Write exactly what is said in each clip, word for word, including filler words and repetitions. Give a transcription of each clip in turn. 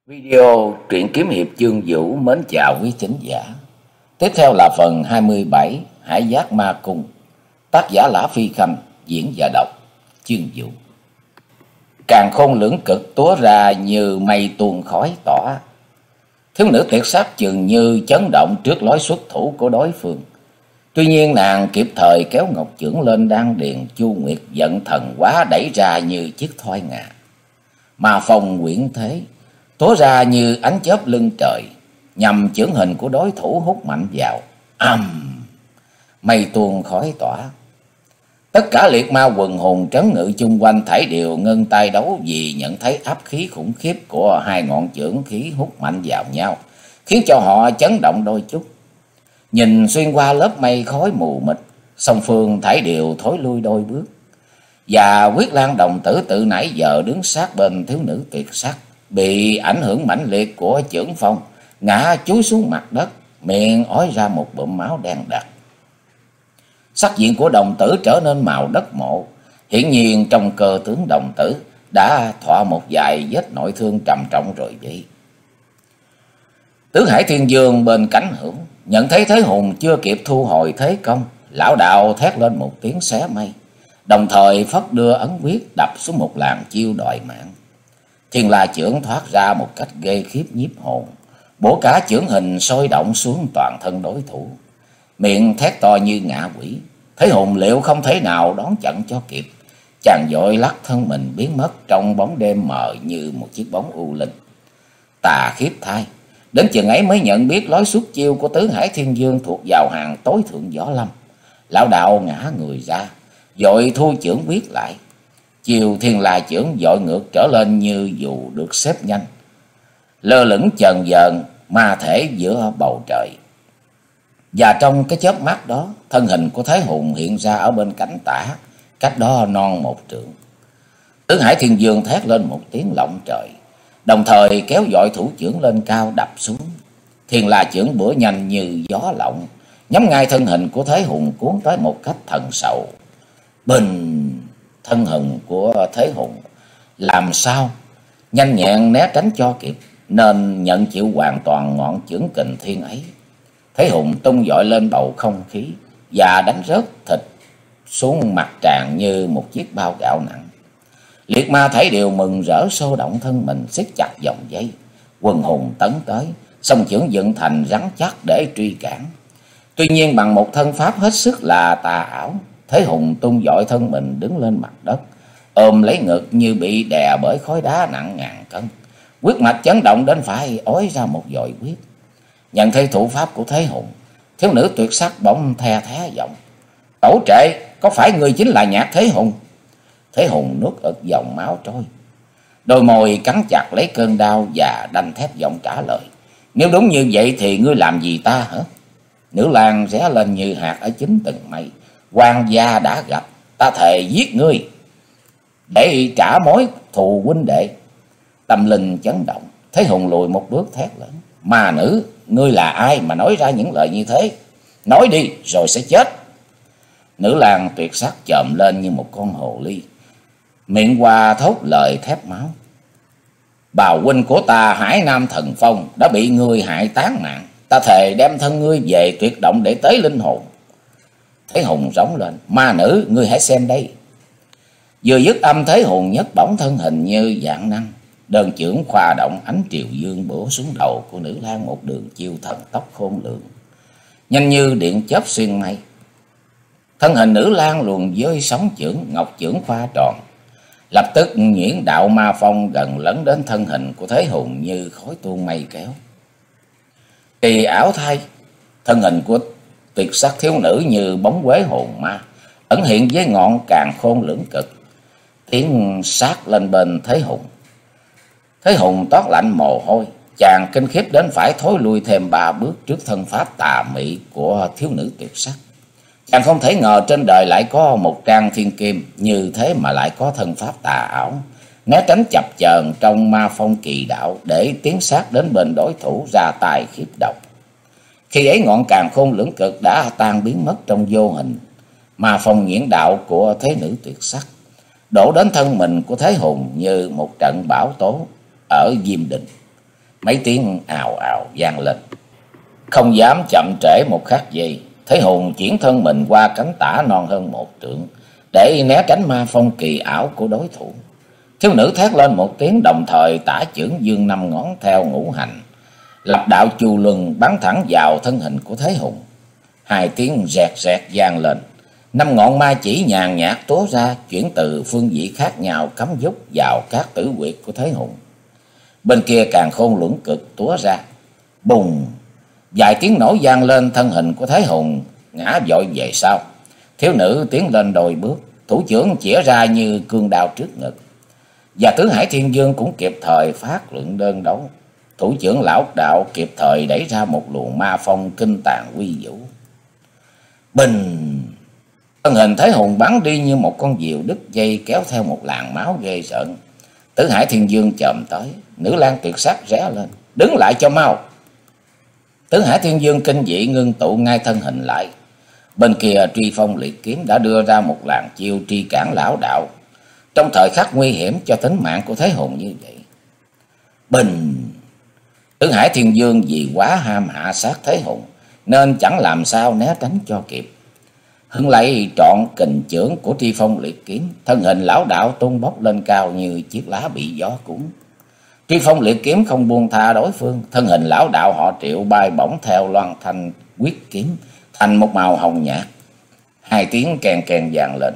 Video truyện kiếm hiệp chương vũ mến chào quý thính giả. Tiếp theo là phần hai mươi bảy Hải Giác Ma Cung. Tác giả Lã Phi Khanh, diễn và đọc chương vũ. Càn khôn lưỡng cực túa ra như mây tuôn khói tỏa. Thiếu nữ tuyệt sắc chừng như chấn động trước lối xuất thủ của đối phương. Tuy nhiên nàng kịp thời kéo ngọc chưởng lên đan điền Chu Nguyệt giận thần quá đẩy ra như chiếc thoi ngà. Ma phong quyển thế tố ra như ánh chớp lưng trời, nhằm chưởng hình của đối thủ hút mạnh vào. Ầm! Um, mây tuôn khói tỏa. Tất cả liệt ma quần hùng trấn ngự chung quanh thảy đều ngưng tay đấu vì nhận thấy áp khí khủng khiếp của hai ngọn chưởng khí hút mạnh vào nhau, khiến cho họ chấn động đôi chút. Nhìn xuyên qua lớp mây khói mù mịt, song phương thảy đều thối lui đôi bước. Và Quyết Lan đồng tử tự nãy giờ đứng sát bên thiếu nữ tuyệt sắc, bị ảnh hưởng mãnh liệt của chưởng phong, ngã chúi xuống mặt đất, miệng ói ra một bụm máu đen đặc. Sắc diện của đồng tử trở nên màu đất mộ, hiển nhiên trong cơ tướng đồng tử đã thọ một vài vết nội thương trầm trọng rồi vậy. Tứ Hải Thiên Dương bên cánh hữu nhận thấy Thế Hùng chưa kịp thu hồi thế công, lão đạo thét lên một tiếng xé mây, đồng thời phất đưa ấn quyết đập xuống một làn chiêu đòi mạng. Thiên La chưởng thoát ra một cách ghê khiếp nhiếp hồn, bổ cả chưởng hình sôi động xuống toàn thân đối thủ, miệng thét to như ngạ quỷ. Thế Hùng liệu không thể nào đón chặn cho kịp, chàng vội lắc thân mình biến mất trong bóng đêm mờ như một chiếc bóng u linh. Tà khiếp thai, đến chừng ấy mới nhận biết lối xuất chiêu của Tứ Hải Thiên Dương thuộc vào hàng tối thượng võ lâm. Lão đạo ngã người ra, vội thu chưởng quyết lại. Chiều Thiên La chưởng dội ngược trở lên như dù được xếp nhanh, lơ lửng chần vờn ma thể giữa bầu trời. Và trong cái chớp mắt đó, thân hình của Thế Hùng hiện ra ở bên cánh tả, cách đó non một trượng. Tứ Hải Thiên Dương thét lên một tiếng lộng trời, đồng thời kéo dội thủ chưởng lên cao đập xuống. Thiên La chưởng bữa nhanh như gió lộng, nhắm ngay thân hình của Thế Hùng cuốn tới một cách thần sầu. Bình! Thân hình của Thế Hùng làm sao nhanh nhẹn né tránh cho kịp, nên nhận chịu hoàn toàn ngọn chưởng kình thiên ấy. Thế Hùng tung dội lên bầu không khí và đánh rớt thịt xuống mặt tràn như một chiếc bao gạo nặng. Liệt ma thấy đều mừng rỡ sôi động thân mình, siết chặt vòng dây. Quần hùng tấn tới, song chưởng dựng thành rắn chắc để truy cản. Tuy nhiên bằng một thân pháp hết sức là tà ảo, Thế Hùng tung dội thân mình đứng lên mặt đất, ôm lấy ngực như bị đè bởi khối đá nặng ngàn cân. Huyết mạch chấn động đến phải ói ra một dội huyết. Nhận thấy thủ pháp của Thế Hùng, thiếu nữ tuyệt sắc bỗng the thé giọng: "Tổ trệ, có phải người chính là Nhạc Thế Hùng?" Thế Hùng nuốt ực dòng máu trôi, đôi môi cắn chặt lấy cơn đau và đanh thép giọng trả lời: "Nếu đúng như vậy thì ngươi làm gì ta hả?" Nữ lang rẽ lên như hạt ở chính tầng mây: "Hoàng gia đã gặp, ta thề giết ngươi để trả mối thù huynh đệ." Tâm linh chấn động, Thế Hùng lùi một bước thét lớn: "Ma nữ, ngươi là ai mà nói ra những lời như thế? Nói đi rồi sẽ chết." Nữ lang tuyệt sắc chồm lên như một con hồ ly, miệng hoa thốt lời thép máu: "Bào huynh của ta Hải Nam Thần Phong đã bị ngươi hại tán mạng, ta thề đem thân ngươi về tuyệt động để tế linh hồn." Thế Hùng rống lên: "Ma nữ, ngươi hãy xem đây." Vừa dứt âm, Thế Hùng nhấc bổng thân hình như vạn năng, đơn chưởng khoa động, ánh triều dương bổ xuống đầu của nữ lang một đường chiêu thần tốc khôn lường, nhanh như điện chớp xuyên mây. Thân hình nữ lang luồn với sóng chưởng, ngọc chưởng khoa tròn, lập tức nhuyễn đạo ma phong gần lấn đến thân hình của Thế Hùng như khói tuôn mây kéo. Kỳ ảo thay, thân hình của tuyệt sắc thiếu nữ như bóng quế hồn ma, ẩn hiện với ngọn càn khôn lưỡng cực, tiến sát lên bên Thế Hùng. Thế Hùng toát lạnh mồ hôi, chàng kinh khiếp đến phải thối lui thêm ba bước trước thân pháp tà mị của thiếu nữ tuyệt sắc. Chàng không thể ngờ trên đời lại có một trang thiên kim như thế mà lại có thân pháp tà ảo, né tránh chập chờn trong ma phong kỳ đạo để tiến sát đến bên đối thủ ra tài khiếp độc. Khi ấy ngọn càn khôn lưỡng cực đã tan biến mất trong vô hình, ma phong nhuyễn đạo của thế nữ tuyệt sắc đổ đến thân mình của Thế Hùng như một trận bão tố ở Diêm Đình. Mấy tiếng ào ào vang lên. Không dám chậm trễ một khắc giây, Thế Hùng chuyển thân mình qua cánh tả non hơn một trượng để né tránh ma phong kỳ ảo của đối thủ. Thiếu nữ thét lên một tiếng, đồng thời tả chưởng dương năm ngón theo ngũ hành, lập đạo chu luân bắn thẳng vào thân hình của Thế Hùng. Hai tiếng rẹt rẹt vang lên, năm ngọn ma chỉ nhàn nhạt túa ra, chuyển từ phương vị khác nhau cắm dúc vào các tử huyệt của Thế Hùng. Bên kia càng khôn luẩn cực túa ra. Bùng! Vài tiếng nổ vang lên, thân hình của Thế Hùng ngã vội về sau. Thiếu nữ tiến lên đôi bước, thủ chưởng chĩa ra như cương đao trước ngực. Và Tứ Hải Thiên Dương cũng kịp thời phát luận đơn đấu. Thủ chưởng lão đạo kịp thời đẩy ra một luồng ma phong kinh tàn uy vũ. Bình! Thân hình Thế Hùng bắn đi như một con diều đứt dây, kéo theo một làn máu ghê rợn. Tứ Hải Thiên Dương chồm tới, nữ lang tuyệt sắc ré lên: "Đứng lại cho mau!" Tứ Hải Thiên Dương kinh dị ngưng tụ ngay thân hình lại. Bên kia Truy Phong Liệt Kiếm đã đưa ra một làn chiêu tri cản lão đạo, trong thời khắc nguy hiểm cho tính mạng của Thế Hùng như vậy. Bình! Tứ Hải Thiên Dương vì quá ham hạ sát Thế Hùng nên chẳng làm sao né tránh cho kịp. Hưng lấy trọn kình chưởng của Truy Phong Liệt Kiếm, thân hình lão đạo tung bốc lên cao như chiếc lá bị gió cuốn. Truy Phong Liệt Kiếm không buông tha đối phương, thân hình lão đạo họ Triệu bay bổng theo loan thanh quyết kiếm thành một màu hồng nhạt. Hai tiếng kèn kèn vang lên,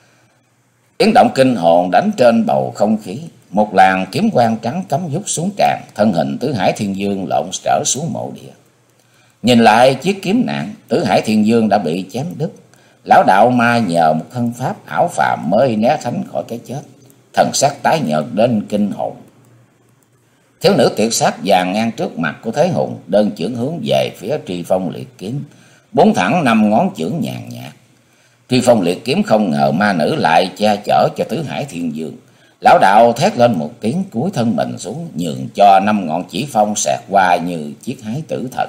tiếng động kinh hồn đánh trên bầu không khí. Một làn kiếm quang trắng cắm dút xuống tràn, thân hình Tứ Hải Thiên Dương lộn trở xuống mộ địa. Nhìn lại chiếc kiếm nạn, Tứ Hải Thiên Dương đã bị chém đứt. Lão đạo ma nhờ một thân pháp ảo phàm mới né tránh khỏi cái chết, thần sắc tái nhợt đến kinh hồn. Thiếu nữ tuyệt sắc dàn ngang trước mặt của Thế Hùng, đơn chưởng hướng về phía Truy Phong Liệt Kiếm, bốn thẳng năm ngón chưởng nhàn nhạt. Truy Phong Liệt Kiếm không ngờ ma nữ lại che chở cho Tứ Hải Thiên Dương. Lão đạo thét lên một tiếng, cúi thân mình xuống, nhường cho năm ngọn chỉ phong xẹt qua như chiếc hái tử thần.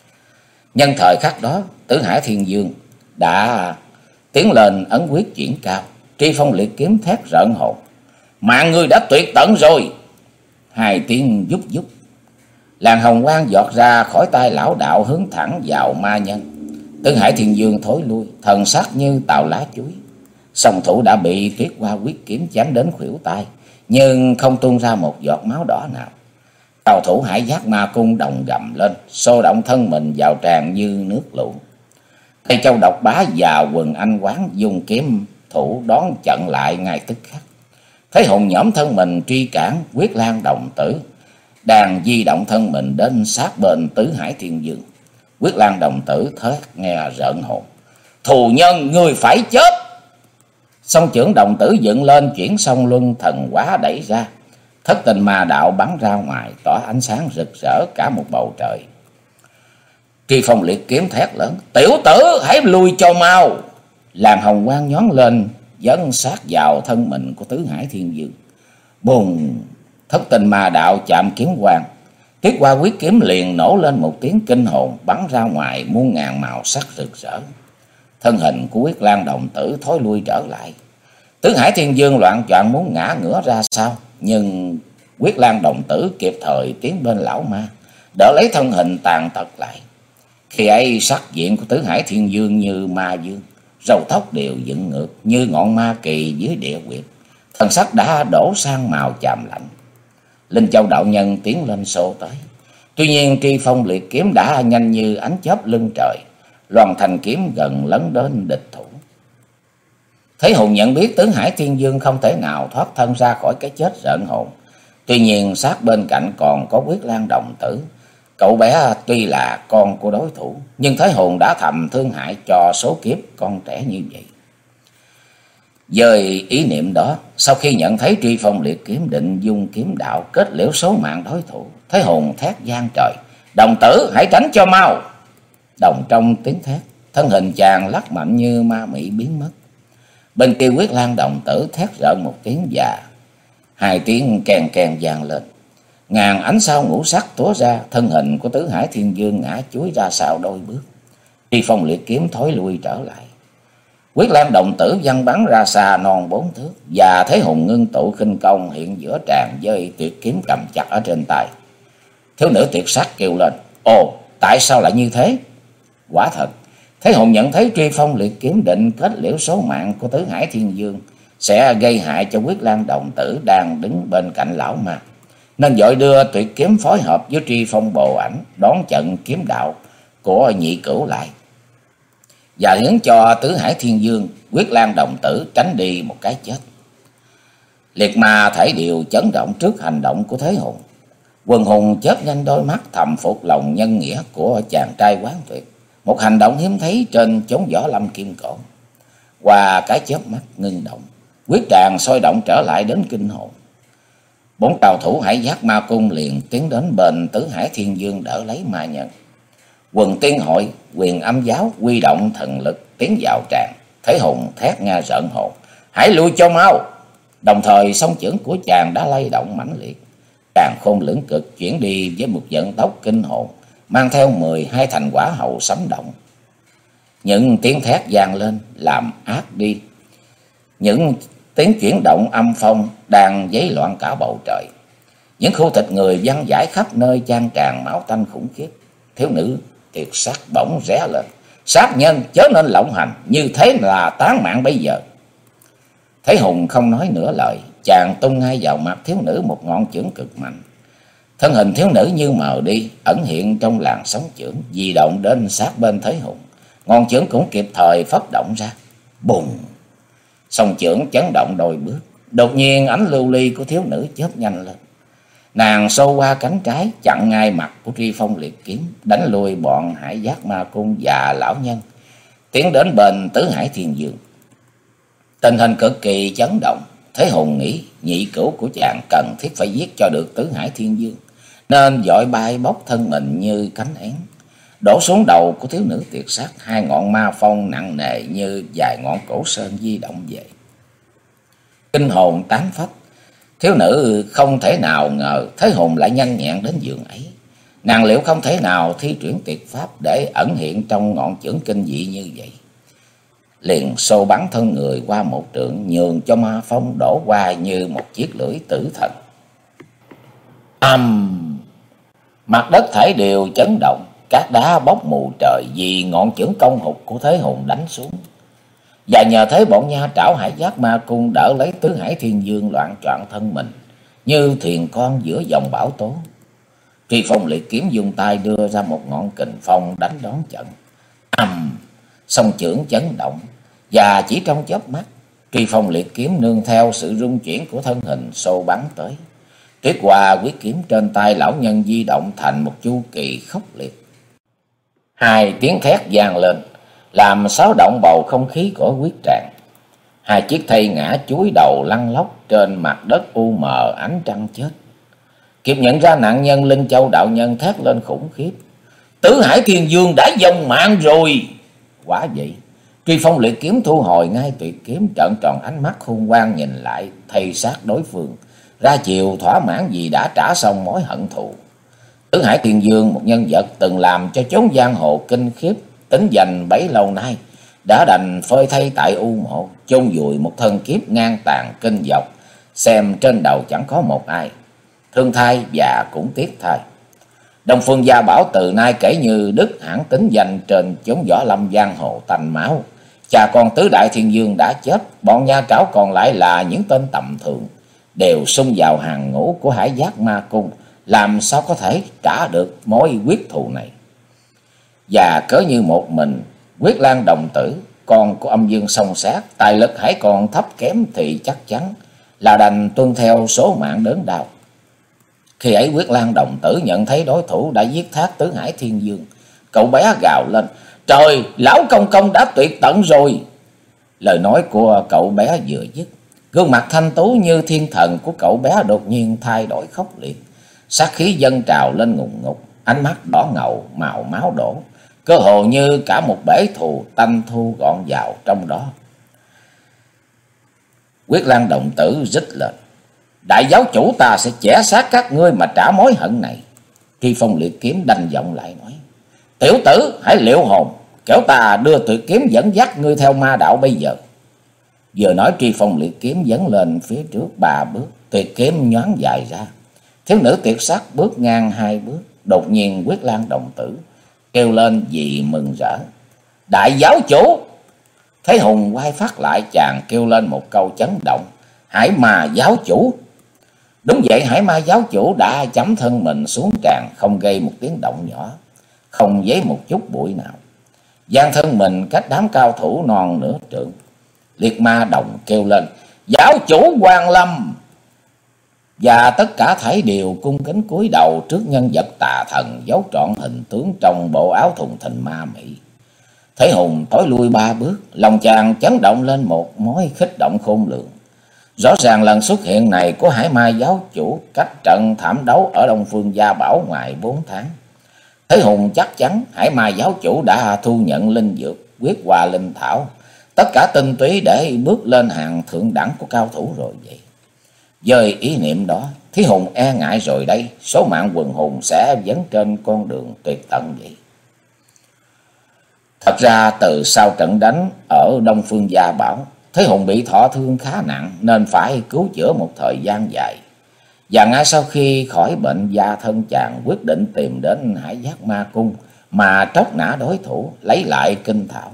Nhân thời khắc đó, Tứ Hải Thiên Dương đã tiến lên ấn quyết chuyển cao. Truy Phong Liệt Kiếm thét rợn hồn: "Mạng ngươi đã tuyệt tận rồi!" Hai tiếng dúc dúc, làn hồng quang giọt ra khỏi tay lão đạo hướng thẳng vào ma nhân. Tứ Hải Thiên Dương thối lui, thần sắc như tàu lá chuối. Song thủ đã bị Tuyết Hoa quyết kiếm chém đến khuỷu tay, nhưng không tuôn ra một giọt máu đỏ nào. Tàu thủ Hải Giác Ma Cung đồng gầm lên, xô động thân mình vào tràn như nước lũ. Tây Châu Độc Bá và Quần Anh Quán dùng kiếm thủ đón trận lại ngay tức khắc. Thế Hùng nhõm thân mình truy cản Quyết Lan Đồng Tử, đang di động thân mình đến sát bên Tứ Hải Thiên Dương. Quyết Lan Đồng Tử thét nghe rợn hồn: "Thù nhân, người phải chết!" Song chưởng đồng tử dựng lên, chuyển song luân thần quá đẩy ra. Thất tình ma đạo bắn ra ngoài, tỏa ánh sáng rực rỡ cả một bầu trời. Truy Phong Liệt Kiếm thét lớn: "Tiểu tử, hãy lui cho mau!" Làn hồng quang nhón lên, dấn sát vào thân mình của Tứ Hải Thiên Dương. Bùng! Thất tình ma đạo chạm kiếm quang, Tuyết Hoa quyết kiếm liền nổ lên một tiếng kinh hồn, bắn ra ngoài muôn ngàn màu sắc rực rỡ. Thân hình của Quyết Lan Đồng Tử thối lui trở lại. Tứ Hải Thiên Dương loạn choạng muốn ngã ngửa ra sau, nhưng Quyết Lan Đồng Tử kịp thời tiến bên lão ma, đỡ lấy thân hình tàn tật lại. Khi ấy sắc diện của Tứ Hải Thiên Dương như ma dương, râu tóc đều dựng ngược như ngọn ma kỳ dưới địa huyệt, thần sắc đã đổ sang màu chàm lạnh. Linh Châu đạo nhân tiến lên xô tới, tuy nhiên Truy Phong Liệt Kiếm đã nhanh như ánh chớp lưng trời, loan thành kiếm gần lấn đến địch thủ. Thế Hùng nhận biết Tứ Hải Thiên Dương không thể nào thoát thân ra khỏi cái chết rợn hồn. Tuy nhiên sát bên cạnh còn có Quyết Lan Đồng Tử. Cậu bé tuy là con của đối thủ, nhưng Thế Hùng đã thầm thương hại cho số kiếp con trẻ như vậy. Với ý niệm đó, sau khi nhận thấy Truy Phong Liệt Kiếm định dung kiếm đạo kết liễu số mạng đối thủ, Thế Hùng thét vang trời: "Đồng Tử, hãy tránh cho mau!" Đồng trong tiếng thét, thân hình chàng lắc mạnh như ma mị biến mất. Bên kia Quyết Lan Đồng Tử thét rợn một tiếng già, hai tiếng kèn kèn vang lên. Ngàn ánh sao ngũ sắc túa ra, thân hình của Tứ Hải Thiên Dương ngã chuối ra sau đôi bước. Truy Phong Liệt Kiếm thối lui trở lại. Quyết Lan Đồng Tử văng bắn ra xa non bốn thước, và Thế Hùng ngưng tụ khinh công hiện giữa tràn với tuyệt kiếm cầm chặt ở trên tay. Thiếu nữ tuyệt sắc kêu lên: Ồ, tại sao lại như thế? Quả thật, Thế Hùng nhận thấy Truy Phong liệt kiếm định kết liễu số mạng của Tứ Hải Thiên Dương sẽ gây hại cho Quyết Lan đồng tử đang đứng bên cạnh lão ma, nên vội đưa tuyệt kiếm phối hợp với Truy Phong bồ ảnh đón trận kiếm đạo của nhị cửu lại, và hướng cho Tứ Hải Thiên Dương Quyết Lan đồng tử tránh đi một cái chết. Liệt ma thể đều chấn động trước hành động của Thế Hùng. Quần hùng chớp nhanh đôi mắt thầm phục lòng nhân nghĩa của chàng trai quán tuyệt, một hành động hiếm thấy trên chốn võ lâm kim cổ. Qua cái chớp mắt ngưng động, quyết tràng sôi động trở lại đến kinh hồn. Bốn cao thủ Hải Giác Ma Cung liền tiến đến bên Tứ Hải Thiên Dương đỡ lấy ma nhân. Quần tiên hội, Quyền Âm giáo huy động thần lực tiến vào tràng. Thế Hùng thét nghe rợn hồn: Hãy lui cho mau! Đồng thời song chưởng của chàng đã lay động mãnh liệt. Càn khôn lưỡng cực chuyển đi với một vận tốc kinh hồn, mang theo mười hai thành quả hậu sấm động. Những tiếng thét vang lên làm át đi những tiếng chuyển động âm phong đang dấy loạn cả bầu trời. Những khu thịt người văng vãi khắp nơi, chan tràn máu tanh khủng khiếp. Thiếu nữ tuyệt sắc bỗng ré lên: Sát nhân chớ nên lộng hành, như thế là tán mạng bây giờ. Thế Hùng không nói nửa lời, chàng tung ngay vào mặt thiếu nữ một ngọn chưởng cực mạnh. Thân hình thiếu nữ như mờ đi, ẩn hiện trong làn sóng chưởng, di động đến sát bên Thế Hùng. Ngọn chưởng cũng kịp thời phất động ra. Bùng! Song chưởng chấn động đôi bước. Đột nhiên ánh lưu ly của thiếu nữ chớp nhanh lên. Nàng xô qua cánh trái, chặn ngay mặt của Truy Phong liệt kiếm, đánh lui bọn Hải Giác Ma Cung và lão nhân, tiến đến bên Tứ Hải Thiên Dương. Tình hình cực kỳ chấn động. Thế Hùng nghĩ nhị cửu của chàng cần thiết phải giết cho được Tứ Hải Thiên Dương, nên vội bay bốc thân mình như cánh én, đổ xuống đầu của thiếu nữ tuyệt sắc. Hai ngọn ma phong nặng nề như vài ngọn cổ sơn di động về. Kinh hồn tán phách, thiếu nữ không thể nào ngờ Thế Hùng lại nhanh nhẹn đến giường ấy. Nàng liệu không thể nào thi triển tuyệt pháp để ẩn hiện trong ngọn chưởng kinh dị như vậy, liền xô bắn thân người qua một trượng, nhường cho ma phong đổ qua như một chiếc lưỡi tử thần. Âm! Mặt đất thảy đều chấn động, cát đá bốc mù trời vì ngọn chưởng công hụt của Thế Hùng đánh xuống. Và nhờ thế bọn nha trảo Hải Giác Ma Cung đỡ lấy Tứ Hải Thiên Dương loạn trọn thân mình như thuyền con giữa dòng bão tố. Truy Phong liệt kiếm dùng tay đưa ra một ngọn kình phong đánh đón trận. Ầm! Song chưởng chấn động, và chỉ trong chớp mắt, Truy Phong liệt kiếm nương theo sự rung chuyển của thân hình xô bắn tới. Tuyết Hoa quyết kiếm trên tay lão nhân di động thành một chu kỳ khốc liệt. Hai tiếng thét vang lên, làm xáo động bầu không khí của quyết tràng. Hai chiếc thây ngã chúi đầu lăn lóc trên mặt đất u mờ ánh trăng chết. Kịp nhận ra nạn nhân, Linh Châu đạo nhân thét lên khủng khiếp: Tứ Hải Thiên Dương đã vong mạng rồi! Quả vậy, Truy Phong liệt kiếm thu hồi ngay tuyệt kiếm, trợn tròn ánh mắt hung quang nhìn lại thây xác đối phương, ra chiều thỏa mãn vì đã trả xong mối hận thù. Tứ Hải Thiên Dương, một nhân vật từng làm cho chốn giang hồ kinh khiếp tính danh bấy lâu nay, đã đành phơi thây tại u mộ, chôn vùi một thân kiếp ngang tàn kinh dọc, xem trên đầu chẳng có một ai. Thương thai và cũng tiếc thai. Đông Phương Gia bảo từ nay kể như đứt hẳn tính danh trên chốn võ lâm giang hồ tanh máu. Cha con Tứ Đại Thiên Dương đã chết, bọn nha trảo còn lại là những tên tầm thường, đều xung vào hàng ngũ của Hải Giác Ma Cung, làm sao có thể trả được mối quyết thù này. Và cớ như một mình Quyết Lan đồng tử, con của âm dương song sát, tài lực hãy còn thấp kém, thì chắc chắn là đành tuân theo số mạng đớn đau. Khi ấy Quyết Lan đồng tử nhận thấy đối thủ đã giết thác Tứ Hải Thiên Dương, cậu bé gào lên: Trời, lão công công đã tuyệt tận rồi! Lời nói của cậu bé vừa dứt, gương mặt thanh tú như thiên thần của cậu bé đột nhiên thay đổi khốc liệt, sát khí dâng trào lên ngùng ngục, ánh mắt đỏ ngầu màu máu đổ, cơ hồ như cả một bể thù tanh thu gọn vào trong đó. Quyết Lan đồng tử rít lên: Đại giáo chủ ta sẽ chẻ xác các ngươi mà trả mối hận này. Truy Phong liệt kiếm đanh giọng lại nói: Tiểu tử, hãy liệu hồn, kẻo ta đưa tuyệt kiếm dẫn dắt ngươi theo ma đạo bây giờ. Vừa nói Truy Phong liệt kiếm dẫn lên phía trước ba bước, tuyệt kiếm nhoáng dài ra. Thiếu nữ tuyệt sắc bước ngang hai bước, đột nhiên Quyết Lan đồng tử kêu lên vì mừng rỡ: Đại giáo chủ! Thế Hùng quay phát lại, chàng kêu lên một câu chấn động: Hải Ma giáo chủ! Đúng vậy, Hải Ma giáo chủ đã chấm thân mình xuống tràn, không gây một tiếng động nhỏ, không giấy một chút bụi nào, giang thân mình cách đám cao thủ non nửa trượng. Liệt Ma đồng kêu lên: Giáo chủ Quan Lâm! Và tất cả thảy đều cung kính cúi đầu trước nhân vật tà thần dấu trọn hình tướng trong bộ áo thùng thình ma mị. Thế Hùng tối lui ba bước, lòng chàng chấn động lên một mối kích động khôn lường. Rõ ràng lần xuất hiện này của Hải Ma giáo chủ cách trận thảm đấu ở Đông Phương Gia Bảo ngoài bốn tháng. Thế Hùng chắc chắn Hải Ma giáo chủ đã thu nhận linh dược Huyết Hoa Linh Thảo, tất cả tinh túy để bước lên hàng thượng đẳng của cao thủ rồi vậy. Với ý niệm đó, Thế Hùng e ngại rồi đây, số mạng quần hùng sẽ dẫn trên con đường tuyệt tận vậy. Thật ra từ sau trận đánh ở Đông Phương Gia Bảo, Thế Hùng bị thọ thương khá nặng nên phải cứu chữa một thời gian dài. Và ngay sau khi khỏi bệnh, gia thân chàng quyết định tìm đến Hải Giác Ma Cung mà tróc nã đối thủ, lấy lại kinh thảo.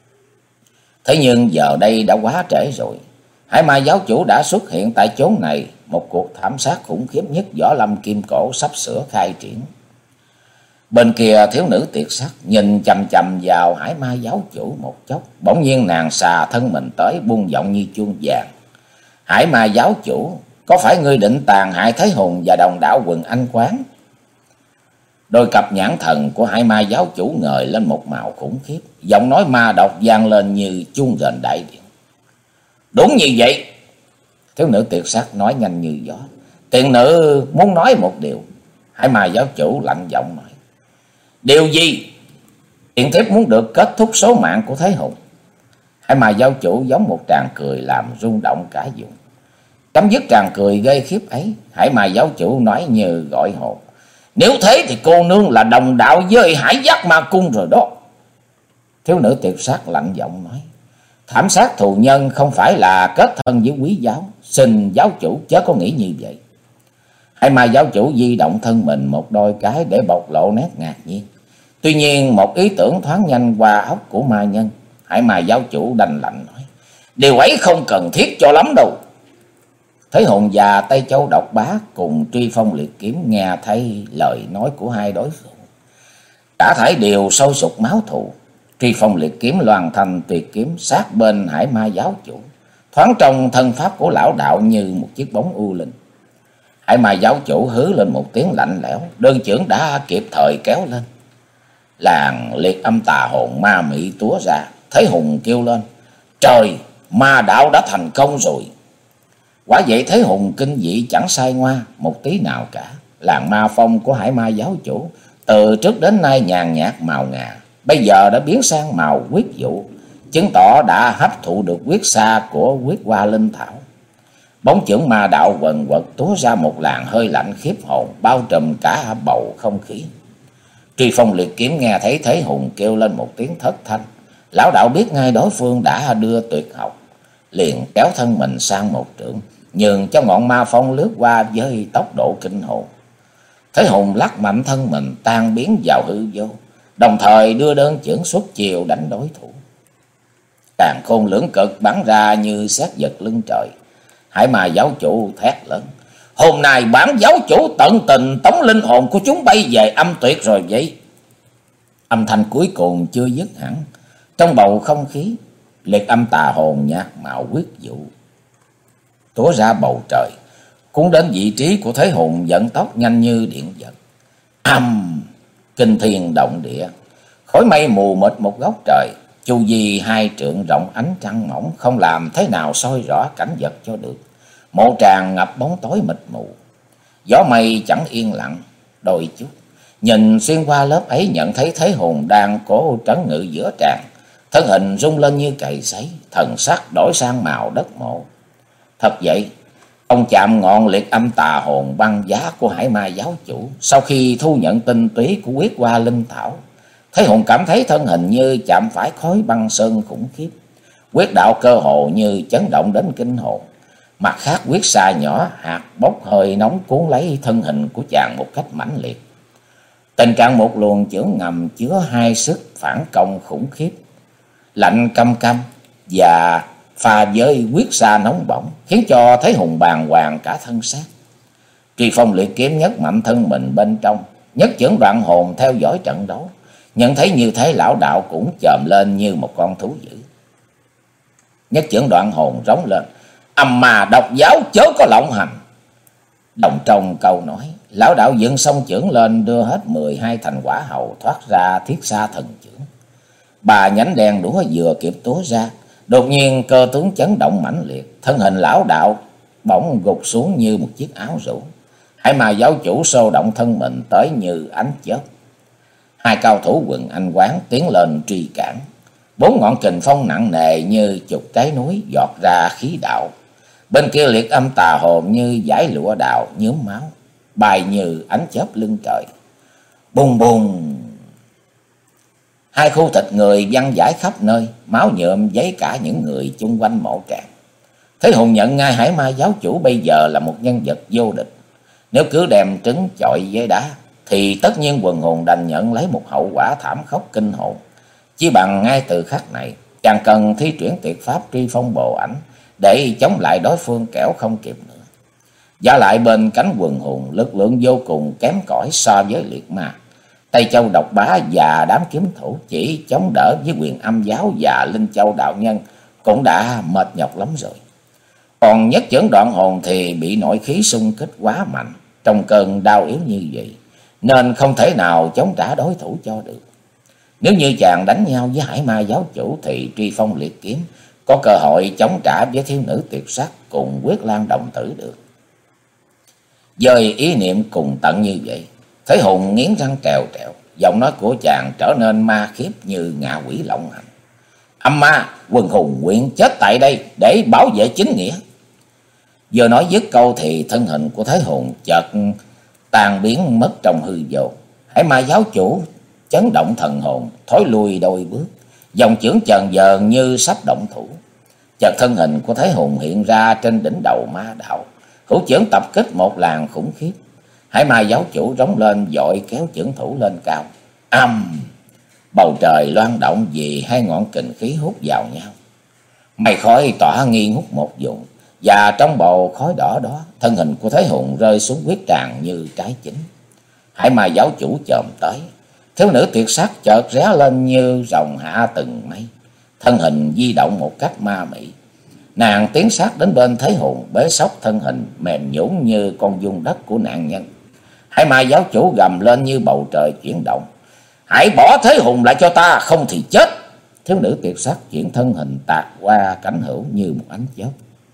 Thế nhưng giờ đây đã quá trễ rồi. Hải Ma giáo chủ đã xuất hiện tại chốn này, một cuộc thảm sát khủng khiếp nhất võ lâm kim cổ sắp sửa khai triển. Bên kia thiếu nữ tuyệt sắc nhìn chằm chằm vào Hải Ma giáo chủ một chốc, bỗng nhiên nàng xà thân mình tới, buông giọng như chuông vàng: Hải Ma giáo chủ, có phải ngươi định tàn hại Thế Hùng và đồng đạo Quần Anh Quán? Đôi cặp nhãn thần của Hải Ma giáo chủ ngời lên một màu khủng khiếp, giọng nói ma độc vang lên như chuông rền đại điện: Đúng như vậy! Thiếu nữ tuyệt sắc nói nhanh như gió: Tiện nữ muốn nói một điều. Hải Ma giáo chủ lạnh giọng nói: Điều gì? Tiện thiếp muốn được kết thúc số mạng của Thế Hùng. Hải Ma giáo chủ giống một tràng cười làm rung động cả vùng. Chấm dứt tràng cười gây khiếp ấy, Hải Ma giáo chủ nói như gọi hồn: Nếu thế thì cô nương là đồng đạo với Hải Giác Ma Cung rồi đó. Thiếu nữ tuyệt sắc lạnh giọng nói: Thảm sát thù nhân không phải là kết thân với quý giáo, xin giáo chủ chớ có nghĩ như vậy. Hải Ma giáo chủ di động thân mình một đôi cái để bộc lộ nét ngạc nhiên. Tuy nhiên một ý tưởng thoáng nhanh qua óc của ma nhân. Hải Ma giáo chủ đành lạnh nói: Điều ấy không cần thiết cho lắm đâu. Thế Hùng và Tây Châu Độc Bá cùng Truy Phong Liệt Kiếm nghe thấy lời nói của hai đối thủ, cả thảy đều sôi sục máu thù. Truy Phong Liệt Kiếm loan thành tuyệt kiếm sát bên Hải Ma giáo chủ, thoáng trong thân pháp của lão đạo như một chiếc bóng u linh. Hải Ma giáo chủ hứ lên một tiếng lạnh lẽo, đơn chưởng đã kịp thời kéo lên. Làn liệt âm tà hồn ma mị túa ra. Thế Hùng kêu lên: Trời, ma đạo đã thành công rồi! Quả vậy Thế Hùng kinh dị chẳng sai ngoa một tí nào cả. Làn ma phong của Hải Ma giáo chủ từ trước đến nay nhàn nhạt màu ngà, bây giờ đã biến sang màu quyết dụ, chứng tỏ đã hấp thụ được quyết xa của Huyết Hoa Linh Thảo. Bóng chưởng ma đạo quần quật túa ra một làn hơi lạnh khiếp hồn, bao trùm cả bầu không khí. Truy Phong Liệt Kiếm nghe thấy Thế Hùng kêu lên một tiếng thất thanh, lão đạo biết ngay đối phương đã đưa tuyệt học, liền kéo thân mình sang một trượng, nhường cho ngọn ma phong lướt qua với tốc độ kinh hồn. Thế Hùng lắc mạnh thân mình tan biến vào hư vô, đồng thời đưa đơn chưởng xuất chiều đánh đối thủ. Càn khôn lưỡng cực bắn ra như sét giật lưng trời. Hải Ma giáo chủ thét lớn: Hôm nay bản giáo chủ tận tình tống linh hồn của chúng bay về âm tuyệt rồi vậy. Âm thanh cuối cùng chưa dứt hẳn, trong bầu không khí liệt âm tà hồn nhạt mạo quyết dụ túa ra bầu trời, cuốn đến vị trí của Thế Hùng, vận tốc nhanh như điện giật. Âm kinh thiên động địa, khói mây mù mịt một góc trời, chu vi hai trượng rộng ánh trăng mỏng không làm thế nào soi rõ cảnh vật cho được. Mộ tràng ngập bóng tối mịt mù, gió mây chẳng yên lặng đôi chút. Nhìn xuyên qua lớp ấy nhận thấy Thế Hùng đang cố trấn ngự giữa tràng, thân hình rung lên như cày sấy, thần sắc đổi sang màu đất mộ. Thật vậy, ông chạm ngọn liệt âm tà hồn băng giá của Hải Ma giáo chủ, sau khi thu nhận tinh túy của Huyết Hoa Linh Thảo, Thế Hùng cảm thấy thân hình như chạm phải khói băng sơn khủng khiếp, quyết đạo cơ hồ như chấn động đến kinh hồn. Mặt khác huyết sa nhỏ hạt bốc hơi nóng cuốn lấy thân hình của chàng một cách mãnh liệt. Tình trạng một luồng chưởng ngầm chứa hai sức phản công khủng khiếp, lạnh căm căm và pha với huyết sa nóng bỏng, khiến cho Thế Hùng bàng hoàng cả thân xác. Truy Phong liệt kiếm nhấc mạnh thân mình bên trong, nhất chưởng Đoạn Hồn theo dõi trận đấu, nhận thấy như thế lão đạo cũng chồm lên như một con thú dữ. Nhất chưởng Đoạn Hồn rống lên: "Âm ma độc giáo chớ có lộng hành!" Đồng trong câu nói, lão đạo dựng song chưởng lên, đưa hết mười hai thành quả hầu thoát ra thiết sa thần chưởng. Bà nhánh đèn đũa vừa kịp túa ra, đột nhiên cơ tướng chấn động mãnh liệt, thân hình lão đạo bỗng gục xuống như một chiếc áo rủ. Hải Ma giáo chủ xô động thân mình tới như ánh chớp. Hai cao thủ quần anh quán tiến lên truy cản. Bốn ngọn kình phong nặng nề như chục trái núi giọt ra khí đạo. Bên kia Liệt Âm Tà Hồn như dải lụa đào nhuốm máu, bay như ánh chớp lưng trời. Bùng bùng, hai khu thịt người văng vãi khắp nơi, máu nhuộm giấy cả những người chung quanh mộ tràng. Thế Hùng nhận ngay Hải Ma giáo chủ bây giờ là một nhân vật vô địch. Nếu cứ đem trứng chọi với đá thì tất nhiên quần hùng đành nhận lấy một hậu quả thảm khốc kinh hồn. Chỉ bằng ngay từ khắc này chàng cần thi triển tuyệt pháp Truy Phong bộ ảnh để chống lại đối phương kẻo không kịp nữa. Giả lại bên cánh quần hùng lực lượng vô cùng kém cỏi so với Liệt Ma. Tây Châu Độc Bá và đám kiếm thủ chỉ chống đỡ với Quyền Âm giáo và Linh Châu đạo nhân cũng đã mệt nhọc lắm rồi. Còn Nhất chưởng Đoạn Hồn thì bị nội khí xung kích quá mạnh, trong cơn đau yếu như vậy nên không thể nào chống trả đối thủ cho được. Nếu như chàng đánh nhau với Hải Ma giáo chủ thì Truy Phong liệt kiếm có cơ hội chống trả với thiếu nữ tuyệt sắc cùng Quyết Lan đồng tử được. Với ý niệm cùng tận như vậy, Thế Hùng nghiến răng trèo trèo, giọng nói của chàng trở nên ma khiếp như ngạ quỷ lộng hành. Âm ma, quần hùng nguyện chết tại đây để bảo vệ chính nghĩa. Vừa nói dứt câu thì thân hình của Thế Hùng chợt tan biến mất trong hư vô. Hải Ma giáo chủ chấn động thần hồn, thối lùi đôi bước, dòng chưởng chần chờ như sắp động thủ. Chợt thân hình của Thế Hùng hiện ra trên đỉnh đầu ma đạo, hữu chưởng tập kích một làn khủng khiếp. Hải Ma giáo chủ rống lên vội kéo chưởng thủ lên cao. Âm! Bầu trời loan động vì hai ngọn kình khí hút vào nhau. Mây khói tỏa nghi ngút một vùng, và trong bầu khói đỏ đó, thân hình của Thế Hùng rơi xuống huyết tràng như trái chín. Hải Ma giáo chủ chồm tới, thiếu nữ tuyệt sắc chợt ré lên như rồng hạ từng mây, thân hình di động một cách ma mị. Nàng tiến sát đến bên Thế Hùng, bế xốc thân hình mềm nhũn như con dung đất của nạn nhân. Hải Ma giáo chủ gầm lên như bầu trời chuyển động. Hãy bỏ Thế Hùng lại cho ta, không thì chết. Thiếu nữ tuyệt sắc chuyển thân hình tạt qua cánh hữu như một ánh chớp.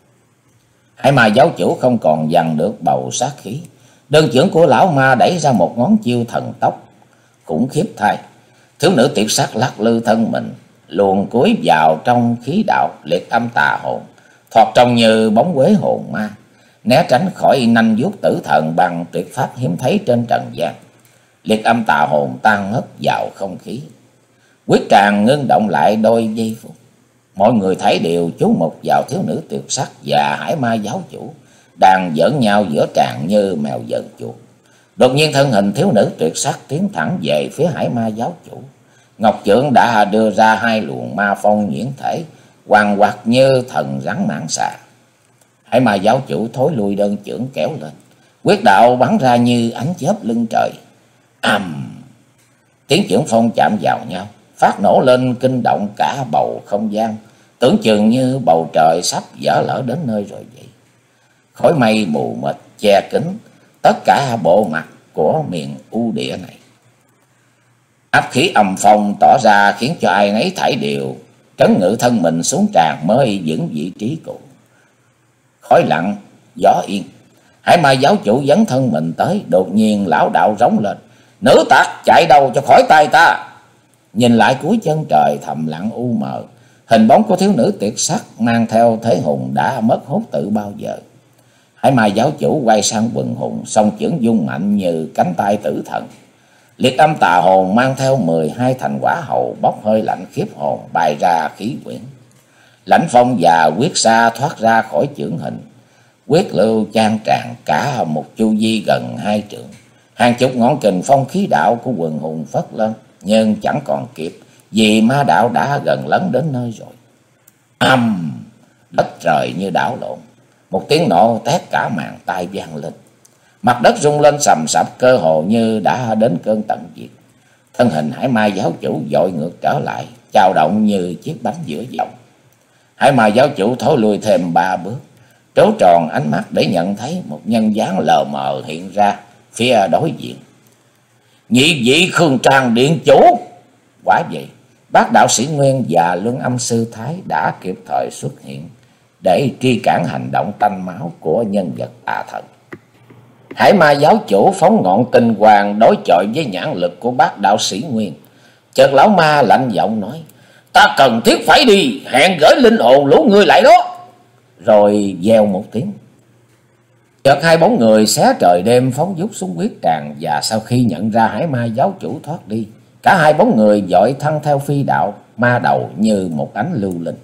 Hải Ma giáo chủ không còn dằn được bầu sát khí, đơn chưởng của lão ma đẩy ra một ngón chiêu thần tốc khủng khiếp thay. Thiếu nữ tuyệt sắc lắc lư thân mình, luồn cúi vào trong khí đạo Liệt Âm Tà Hồn, thoạt trông như bóng quế hồn ma, né tránh khỏi nanh vuốt tử thần bằng tuyệt pháp hiếm thấy trên trần gian. Liệt Âm Tà Hồn tan ngất vào không khí. Quyết tràng ngưng động lại đôi giây phút. Mọi người thấy đều chú mục vào thiếu nữ tuyệt sắc và Hải Ma giáo chủ đang giỡn nhau giữa tràng như mèo giỡn chuột. Đột nhiên thân hình thiếu nữ tuyệt sắc tiến thẳng về phía Hải Ma giáo chủ. Ngọc chưởng đã đưa ra hai luồng ma phong nhuyễn thể, quằn quặt như thần rắn mãng xà. Hải Ma giáo chủ thối lui đơn chưởng kéo lên, quyết đạo bắn ra như ánh chớp lưng trời. Ầm! Tiếng chưởng phong chạm vào nhau, phát nổ lên kinh động cả bầu không gian, tưởng chừng như bầu trời sắp vỡ lở đến nơi rồi vậy. Khói mây mù mịt che kín tất cả bộ mặt của miền u địa này. Áp khí âm phong tỏ ra khiến cho ai nấy thảy đều trấn ngự thân mình xuống tràng mới vững vị trí cũ. Khói lặng, gió yên. Hải Ma giáo chủ dấn thân mình tới, đột nhiên lão đạo rống lên. Nữ tặc chạy đâu cho khỏi tay ta. Nhìn lại cuối chân trời thầm lặng u mờ, hình bóng của thiếu nữ tuyệt sắc mang theo Thế Hùng đã mất hút từ bao giờ. Hải Ma giáo chủ quay sang quần hùng, song chưởng dung mạnh như cánh tay tử thần. Liệt Âm Tà Hồn mang theo mười hai thành quả hậu bốc hơi lạnh khiếp hồn bay ra khí quyển. Lãnh phong và quyết sa thoát ra khỏi chưởng hình. Quyết lưu chan tràn cả một chu vi gần hai trượng. Hàng chục ngọn kình phong khí đạo của quần hùng phất lên, nhưng chẳng còn kịp, vì ma đạo đã gần lấn đến nơi rồi. Âm, đất trời như đảo lộn, một tiếng nổ tét cả màn tai vang lên. Mặt đất rung lên sầm sập, cơ hồ như đã đến cơn tận diệt. Thân hình Hải Ma giáo chủ dội ngược trở lại, chao động như chiếc bánh giữa dòng. Hải Ma giáo chủ thối lui thêm ba bước, trố tròn ánh mắt để nhận thấy một nhân dáng lờ mờ hiện ra phía đối diện. Nhị vị Khương Trang điện chủ. Quả vậy, bác đạo sĩ Nguyên và Luân Âm sư Thái đã kịp thời xuất hiện để tri cản hành động tanh máu của nhân vật tà thần. Hải Ma giáo chủ phóng ngọn tinh hoàng đối chọi với nhãn lực của bác đạo sĩ Nguyên. Chợt lão ma lạnh giọng nói: Ta cần thiết phải đi, hẹn gửi linh hồn lũ ngươi lại đó. Rồi vèo một tiếng, chợt hai bóng người xé trời đêm phóng vút xuống quyết tràng. Và sau khi nhận ra Hải Ma giáo chủ thoát đi, cả hai bóng người vội thăng theo phi đạo ma đầu như một ánh lưu linh.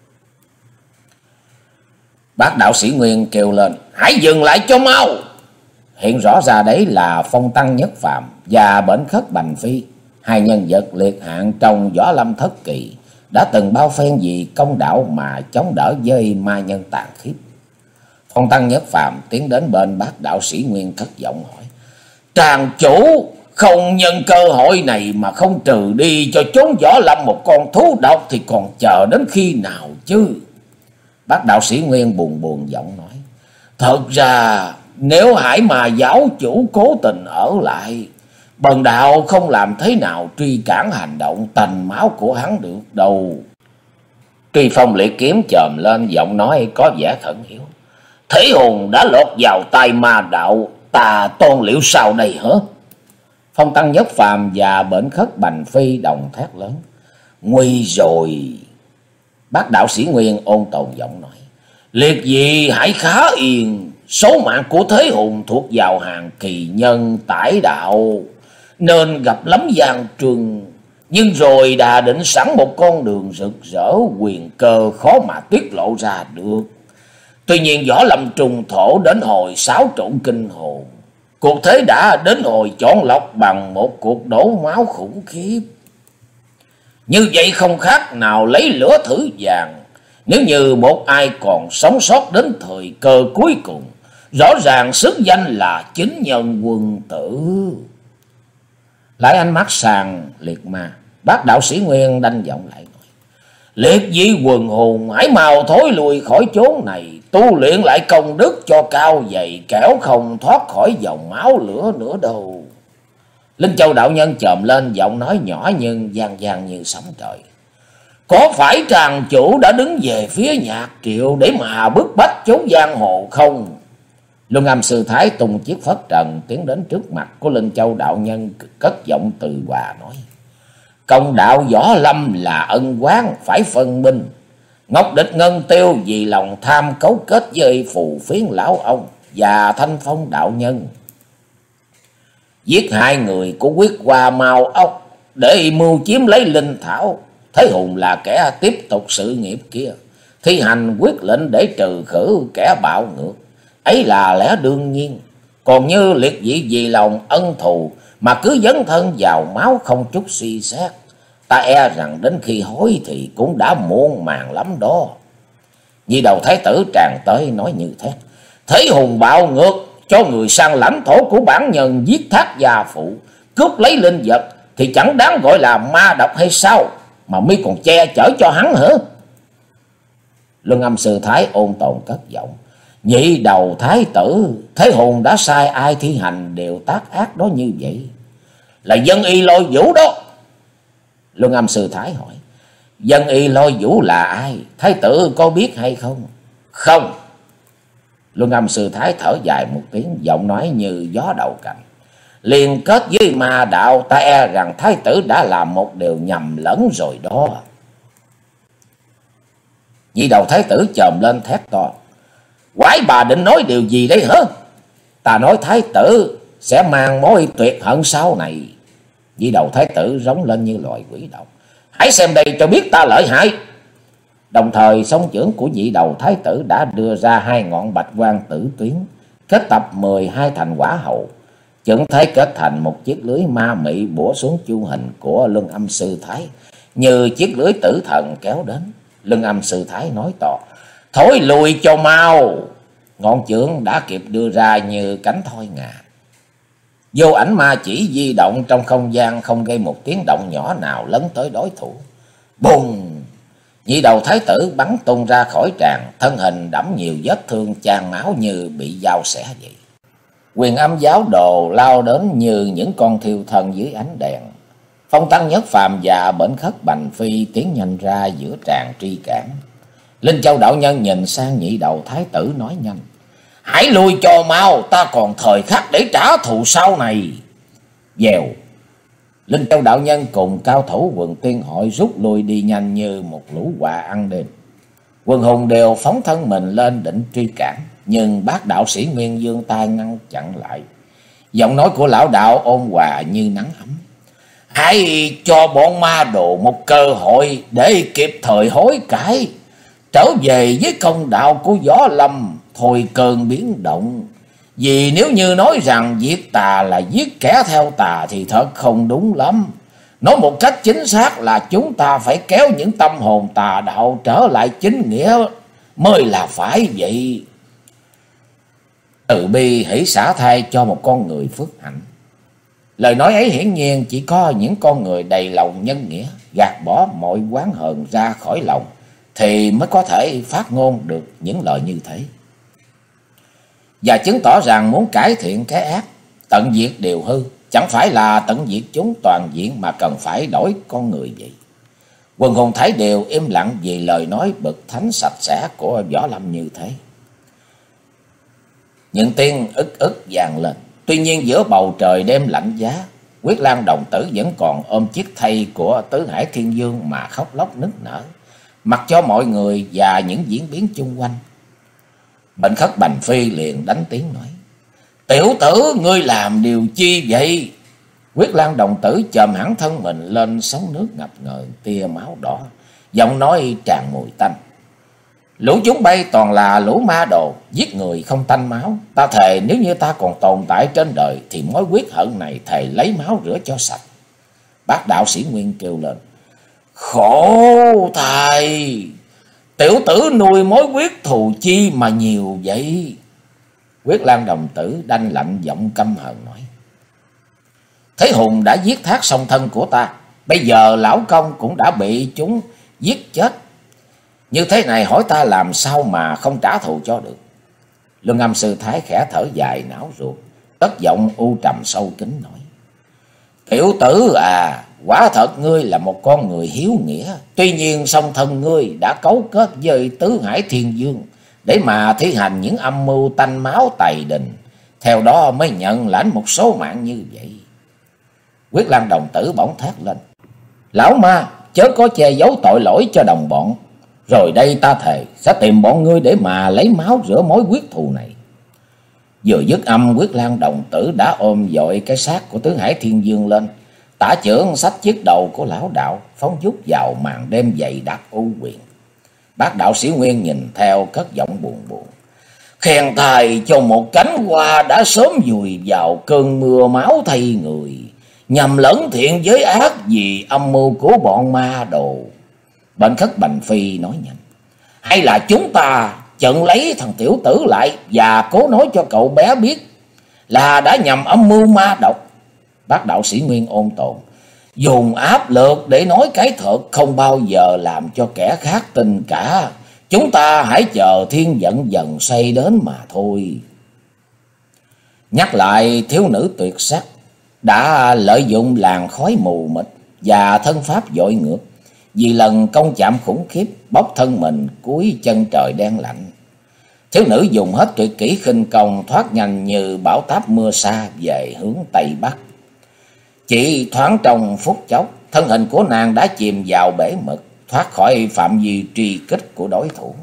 Bác đạo sĩ Nguyên kêu lên: Hãy dừng lại cho mau! Hiện rõ ra đấy là Phong Tăng Nhất Phàm và Bển Khất Bành Phi, hai nhân vật liệt hạng trong võ lâm thất kỳ, đã từng bao phen vì công đạo mà chống đỡ với ma nhân tàn khiếp. Phong Tăng Nhất Phàm tiến đến bên bác đạo sĩ Nguyên cất giọng hỏi: Tràng chủ không nhân cơ hội này mà không trừ đi cho chốn võ lâm một con thú độc thì còn chờ đến khi nào chứ? Bác đạo sĩ Nguyên buồn buồn giọng nói: Thật ra nếu Hải Ma giáo chủ cố tình ở lại, bần đạo không làm thế nào truy cản hành động tanh máu của hắn được đâu. Truy Phong liệt kiếm chồm lên, giọng nói có vẻ khẩn hiếu: Thế hùng đã lọt vào tay ma đạo, ta toan liệu sao đây hả? Phong Tăng Nhất Phàm và Bển Khất Bành Phi đồng thét lớn: Nguy rồi! Bác đạo sĩ Nguyên ôn tồn giọng nói: Liệt vị hãy khá yên, số mạng của Thế hùng thuộc vào hàng kỳ nhân tải đạo, nên gặp lắm gian truân. Nhưng rồi đã định sẵn một con đường rực rỡ, quyền cơ khó mà tiết lộ ra được. Tuy nhiên võ lâm trùng thổ đến hồi xáo trộn kinh hồn, cuộc thế đã đến hồi chọn lọc bằng một cuộc đổ máu khủng khiếp. Như vậy không khác nào lấy lửa thử vàng. Nếu như một ai còn sống sót đến thời cơ cuối cùng, rõ ràng xứng danh là chính nhân quân tử. Lại ánh mắt sàng liệt ma, bác đạo sĩ Nguyên đanh giọng lại nói: Liệt vị quần hồn hãy mau thối lui khỏi chốn này, tu luyện lại công đức cho cao dày, kẻo không thoát khỏi dòng máu lửa nữa đâu. Linh Châu đạo nhân chồm lên, giọng nói nhỏ nhưng vang vang như sóng trời: Có phải tràng chủ đã đứng về phía Nhạc Triệu để mà bức bách chốn giang hồ không? Luân Âm sư Thái tung chiếc phất trần tiến đến trước mặt của Linh Châu đạo nhân, cất giọng từ hòa nói: Công đạo võ lâm là ân oán phải phân minh. Ngọc Địch Ngân Tiêu vì lòng tham cấu kết với Phù Phiến lão ông và Thanh Phong đạo nhân, giết hai người của Quyết Hoa Mao ốc để mưu chiếm lấy linh thảo. Thế hùng là kẻ tiếp tục sự nghiệp kia, thi hành quyết lệnh để trừ khử kẻ bạo ngược, ấy là lẽ đương nhiên. Còn như liệt vị vì lòng ân thù mà cứ dấn thân vào máu không chút suy xét, ta e rằng đến khi hối thì cũng đã muộn màng lắm đó. Nhi đầu thái tử tràn tới nói như thế: Thế hùng bạo ngược, cho người sang lãnh thổ của bản nhân, giết thác gia phụ, cướp lấy linh vật, thì chẳng đáng gọi là ma độc hay sao, mà mi còn che chở cho hắn hả? Luân Âm sư Thái ôn tồn cất giọng: Nhị đầu thái tử, Thế hùng đã sai ai thi hành đều tác ác đó như vậy? Là Dân Y Lôi Vũ đó. Luân Âm sư Thái hỏi: Dân Y Lôi Vũ là ai? Thái tử có biết hay không? Không. Luân Âm sư Thái thở dài một tiếng, giọng nói như gió đầu cành: Liên kết với ma đạo, ta e rằng thái tử đã làm một điều nhầm lẫn rồi đó. Nhị đầu thái tử chồm lên thét to: Quái bà định nói điều gì đấy hả? Ta nói thái tử sẽ mang mối tuyệt hận sau này. Nhị đầu thái tử rống lên như loài quỷ độc: Hãy xem đây cho biết ta lợi hại. Đồng thời song chưởng của vị đầu thái tử đã đưa ra hai ngọn bạch quang tử tuyến, kết tập mười hai thành quả hậu. Chưởng thế kết thành một chiếc lưới ma mị bủa xuống chu hình của Luân Âm Sư Thái, như chiếc lưới tử thần kéo đến. Luân Âm Sư Thái nói to: "Thối lùi cho mau!" Ngọn chưởng đã kịp đưa ra như cánh thoi ngà. Vô ảnh ma chỉ di động trong không gian, không gây một tiếng động nhỏ nào lấn tới đối thủ. Bùng! Nhị đầu thái tử bắn tung ra khỏi tràng, thân hình đẫm nhiều vết thương chan máu như bị dao xẻ vậy. Quyền Âm giáo đồ lao đến như những con thiêu thân dưới ánh đèn. Phong Tăng Nhất Phàm và Bển Khất Bành Phi tiến nhanh ra giữa tràng truy cản. Linh Châu đạo nhân nhìn sang nhị đầu thái tử nói nhanh: "Hãy lui cho mau, ta còn thời khắc để trả thù sau này." Dèo, Linh Châu đạo nhân cùng cao thủ Quần Tiên Hội rút lui đi nhanh như một lũ quạ ăn đêm. Quần hùng đều phóng thân mình lên định truy cản, nhưng bác đạo sĩ Nguyên giương tay ngăn chặn lại. Giọng nói của lão đạo ôn hòa như nắng ấm: "Hãy cho bọn ma đồ một cơ hội để kịp thời hối cải, trở về với công đạo của Võ Lâm, thôi cơn biến động. Vì nếu như nói rằng giết tà là giết kẻ theo tà thì thật không đúng lắm. Nói một cách chính xác là chúng ta phải kéo những tâm hồn tà đạo trở lại chính nghĩa mới là phải vậy." Từ bi hỷ xả thai cho một con người phước hạnh. Lời nói ấy hiển nhiên chỉ có những con người đầy lòng nhân nghĩa, gạt bỏ mọi oán hờn ra khỏi lòng, thì mới có thể phát ngôn được những lời như thế. Và chứng tỏ rằng muốn cải thiện cái ác, tận diệt điều hư, chẳng phải là tận diệt chúng toàn diện mà cần phải đổi con người vậy. Quần hùng thấy đều im lặng vì lời nói bậc thánh sạch sẽ của Võ Lâm như thế. Những tiếng ức ức vang lên. Tuy nhiên giữa bầu trời đêm lạnh giá, Quyết Lan đồng tử vẫn còn ôm chiếc thây của Tứ Hải Thiên Dương mà khóc lóc nức nở, mặc cho mọi người và những diễn biến chung quanh. Bển Khất Bành Phi liền đánh tiếng nói: "Tiểu tử, ngươi làm điều chi vậy?" Quyết Lan đồng tử chồm hẳn thân mình lên, sóng nước ngập ngời, tia máu đỏ, giọng nói tràn mùi tanh: "Lũ chúng bay toàn là lũ ma đồ, giết người không tanh máu. Ta thề nếu như ta còn tồn tại trên đời thì mối quyết hận này thề lấy máu rửa cho sạch." Bác đạo sĩ Nguyên kêu lên: "Khổ thầy! Tiểu tử nuôi mối quyết thù chi mà nhiều vậy?" Quyết Lan đồng tử đanh lạnh giọng căm hờn nói: "Thế Hùng đã giết thác song thân của ta, bây giờ lão công cũng đã bị chúng giết chết. Như thế này hỏi ta làm sao mà không trả thù cho được." Luân Âm Sư Thái khẽ thở dài não ruột, cất giọng u trầm sâu kín nói: "Tiểu tử à, quả thật ngươi là một con người hiếu nghĩa. Tuy nhiên song thân ngươi đã cấu kết với Tứ Hải Thiên Dương để mà thi hành những âm mưu tanh máu tày đình, theo đó mới nhận lãnh một số mạng như vậy." Quyết Lan đồng tử bỗng thét lên: "Lão ma, chớ có che giấu tội lỗi cho đồng bọn. Rồi đây ta thề sẽ tìm bọn ngươi để mà lấy máu rửa mối quyết thù này." Vừa dứt âm, Quyết Lan đồng tử đã ôm dội cái xác của Tứ Hải Thiên Dương lên, tả chưởng xách chiếc đầu của lão đạo phóng vút vào màn đêm dày đặc u quyền. Bác đạo sĩ Nguyên nhìn theo cất giọng buồn buồn: "Khen thầy cho một cánh hoa đã sớm vùi vào cơn mưa máu thay người, nhằm lẫn thiện với ác vì âm mưu của bọn ma đồ." Bển Khất Bành Phi nói nhanh: "Hay là chúng ta chận lấy thằng tiểu tử lại và cố nói cho cậu bé biết là đã nhằm âm mưu ma độc." Bác đạo sĩ Nguyên ôn tồn: "Dùng áp lực để nói cái thật không bao giờ làm cho kẻ khác tin cả. Chúng ta hãy chờ thiên vận dần xoay đến mà thôi." Nhắc lại thiếu nữ tuyệt sắc đã lợi dụng làn khói mù mịt và thân pháp dội ngược, vì lần công chạm khủng khiếp bóc thân mình cuối chân trời đen lạnh. Thiếu nữ dùng hết tuyệt kỹ khinh công, thoát nhanh như bão táp mưa sa về hướng Tây Bắc. Chỉ thoáng trong phút chốc, thân hình của nàng đã chìm vào bể mực, thoát khỏi phạm vi truy kích của đối thủ.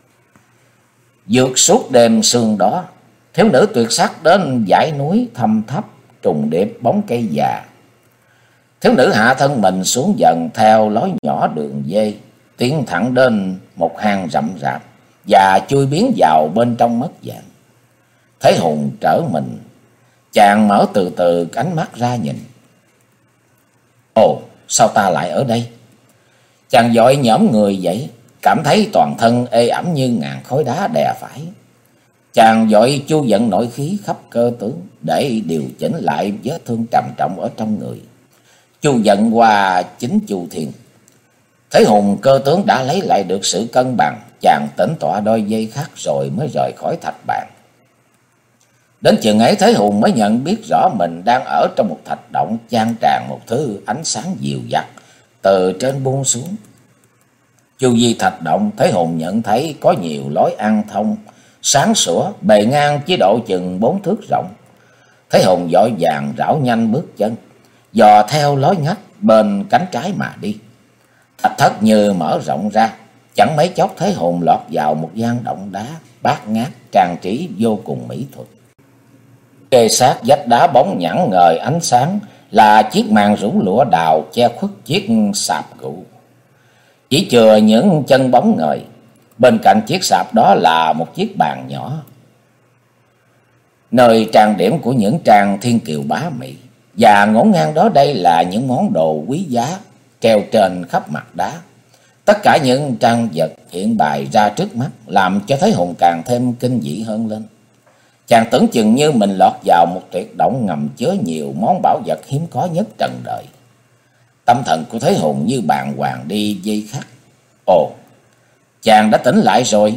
Vượt suốt đêm sương đó, thiếu nữ tuyệt sắc đến dãy núi thâm thấp trùng điệp bóng cây già. Thiếu nữ hạ thân mình xuống dần theo lối nhỏ đường dây, tiến thẳng đến một hang rậm rạp và chui biến vào bên trong mất dạng. Thế Hùng trở mình, chàng mở từ từ ánh mắt ra nhìn. Ồ, sao ta lại ở đây? Chàng vội nhõm người dậy, cảm thấy toàn thân ê ẩm như ngàn khối đá đè phải. Chàng vội chu vận nội khí khắp cơ tướng để điều chỉnh lại vết thương trầm trọng ở trong người. Chu vận qua chính chu thiên. Thế Hùng cơ tướng đã lấy lại được sự cân bằng, chàng tĩnh tọa đôi giây khắc rồi mới rời khỏi thạch bàn. Đến chừng ấy Thế Hùng mới nhận biết rõ mình đang ở trong một thạch động chan tràn một thứ ánh sáng dịu dặt từ trên buông xuống. Chu vi thạch động, Thế Hùng nhận thấy có nhiều lối ăn thông, sáng sủa, bề ngang chỉ độ chừng bốn thước rộng. Thế Hùng vội vàng rảo nhanh bước chân, dò theo lối ngách bên cánh trái mà đi. Thạch thất như mở rộng ra, chẳng mấy chốc Thế Hùng lọt vào một gian động đá bát ngát trang trí vô cùng mỹ thuật. Kê sát vách đá bóng nhẵn ngời ánh sáng là chiếc màn rủ lụa đào che khuất chiếc sạp gỗ. Chỉ chừa những chân bóng ngời, bên cạnh chiếc sạp đó là một chiếc bàn nhỏ, nơi trang điểm của những trang thiên kiều bá mỹ, và ngổn ngang đó đây là những món đồ quý giá treo trên khắp mặt đá. Tất cả những trang vật hiện bày ra trước mắt làm cho Thế Hùng càng thêm kinh dị hơn lên. Chàng tưởng chừng như mình lọt vào một tuyệt động ngầm chứa nhiều món bảo vật hiếm có nhất trần đời. Tâm thần của Thế Hùng như bàng hoàng đi giây khắc. Ồ, chàng đã tỉnh lại rồi.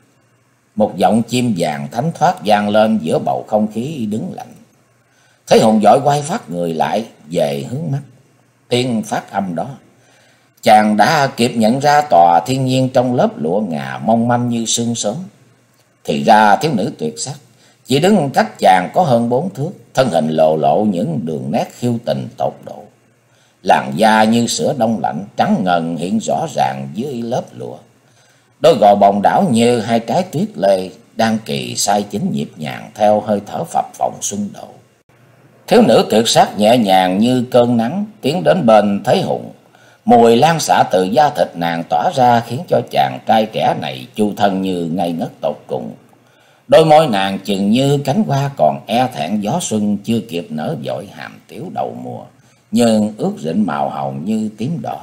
Một giọng chim vàng thánh thoát vang lên giữa bầu không khí đứng lạnh. Thế Hùng vội quay phát người lại về hướng mắt tiếng phát âm đó. Chàng đã kịp nhận ra tòa thiên nhiên trong lớp lụa ngà mong manh như sương sớm. Thì ra thiếu nữ tuyệt sắc chỉ đứng cách chàng có hơn bốn thước, thân hình lộ lộ những đường nét khiêu tình tột độ. Làn da như sữa đông lạnh trắng ngần hiện rõ ràng dưới lớp lụa. Đôi gò bồng đảo như hai trái tuyết lê đang kỳ sai chính nhịp nhàng theo hơi thở phập phồng xuân độ. Thiếu nữ tuyệt sắc nhẹ nhàng như cơn nắng tiến đến bên Thế Hùng. Mùi lan xạ từ da thịt nàng tỏa ra khiến cho chàng trai trẻ này chu thân như ngây ngất tột cùng. Đôi môi nàng chừng như cánh hoa còn e thẹn gió xuân chưa kịp nở vội hàm tiếu đầu mùa, nhưng ướt rịn màu hồng như tím đỏ.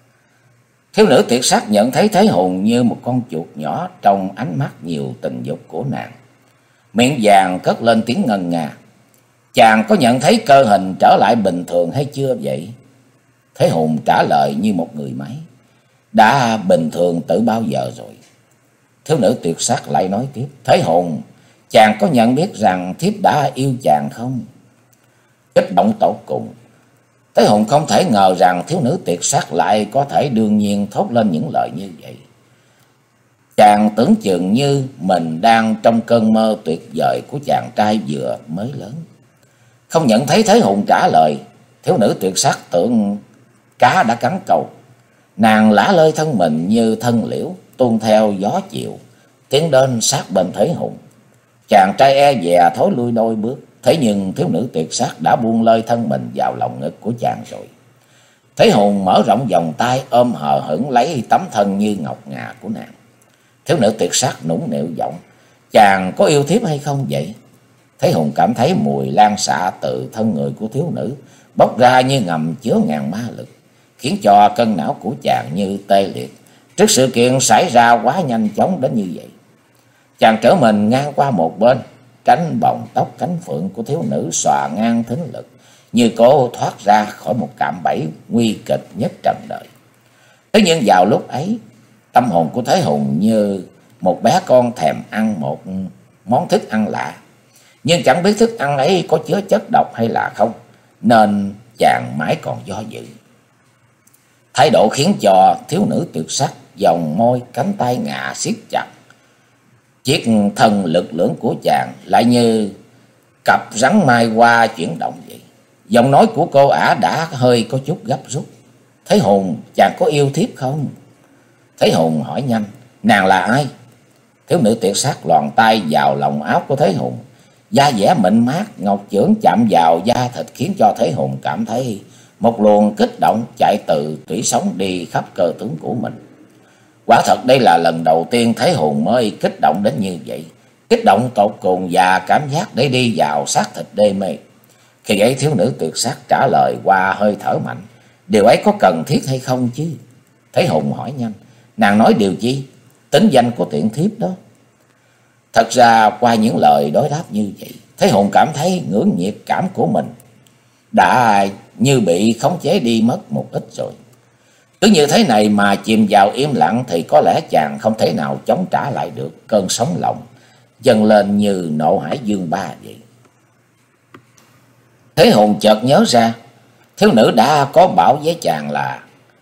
Thiếu nữ tuyệt sắc nhận thấy Thế Hùng như một con chuột nhỏ trong ánh mắt nhiều tình dục của nàng. Miệng vàng cất lên tiếng ngân nga. Chàng có nhận thấy cơ hình trở lại bình thường hay chưa vậy? Thế Hùng trả lời như một người máy. Đã bình thường từ bao giờ rồi? Thiếu nữ tuyệt sắc lại nói tiếp. Thế Hùng, chàng có nhận biết rằng thiếp đã yêu chàng không? Kích động tột cùng, Thế Hùng không thể ngờ rằng thiếu nữ tuyệt sắc lại có thể đương nhiên thốt lên những lời như vậy. Chàng tưởng chừng như mình đang trong cơn mơ tuyệt vời của chàng trai vừa mới lớn. Không nhận thấy Thế Hùng trả lời, thiếu nữ tuyệt sắc tưởng cá đã cắn câu. Nàng lả lơi thân mình như thân liễu, tuôn theo gió chiều, tiến đến sát bên Thế Hùng. Chàng trai e dè thối lui đôi bước, thế nhưng thiếu nữ tuyệt sắc đã buông lơi thân mình vào lòng ngực của chàng rồi. Thế Hùng mở rộng vòng tay ôm hờ hững lấy tấm thân như ngọc ngà của nàng. Thiếu nữ tuyệt sắc nũng nịu giọng, chàng có yêu thiếp hay không vậy? Thế Hùng cảm thấy mùi lan xạ từ thân người của thiếu nữ bốc ra như ngầm chứa ngàn ma lực, khiến cho cân não của chàng như tê liệt trước sự kiện xảy ra quá nhanh chóng đến như vậy. Chàng trở mình ngang qua một bên, tránh bồng tóc cánh phượng của thiếu nữ xòa ngang thính lực, như cô thoát ra khỏi một cạm bẫy nguy kịch nhất trần đời. Thế nhưng vào lúc ấy, tâm hồn của Thế Hùng như một bé con thèm ăn một món thức ăn lạ, nhưng chẳng biết thức ăn ấy có chứa chất độc hay là không, nên chàng mãi còn do dự. Thái độ khiến cho thiếu nữ tuyệt sắc vòng môi cánh tay ngà siết chặt. Chiếc thân lực lưỡng của chàng lại như cặp rắn mai hoa chuyển động vậy. Giọng nói của cô ả đã hơi có chút gấp rút. Thế Hùng, chàng có yêu thiếp không? Thế Hùng hỏi nhanh, nàng là ai? Thiếu nữ tuyệt sắc loàn tay vào lòng áo của Thế Hùng. Da dẻ mịn mát, ngọc chưởng chạm vào da thịt khiến cho Thế Hùng cảm thấy một luồng kích động chạy từ tủy sống đi khắp cơ tướng của mình. Quả thật đây là lần đầu tiên Thế Hùng mới kích động đến như vậy. Kích động tột cùng và cảm giác để đi vào xác thịt đê mê. Khi ấy thiếu nữ tuyệt sắc trả lời qua hơi thở mạnh. Điều ấy có cần thiết hay không chứ? Thế Hùng hỏi nhanh. Nàng nói điều chi? Tính danh của tiện thiếp đó. Thật ra qua những lời đối đáp như vậy, Thế Hùng cảm thấy ngưỡng nhiệt cảm của mình đã như bị khống chế đi mất một ít rồi. Cứ như thế này mà chìm vào im lặng thì có lẽ chàng không thể nào chống trả lại được cơn sóng lòng dâng lên như nộ hải dương ba vậy. Thế Hùng chợt nhớ ra, thiếu nữ đã có bảo với chàng là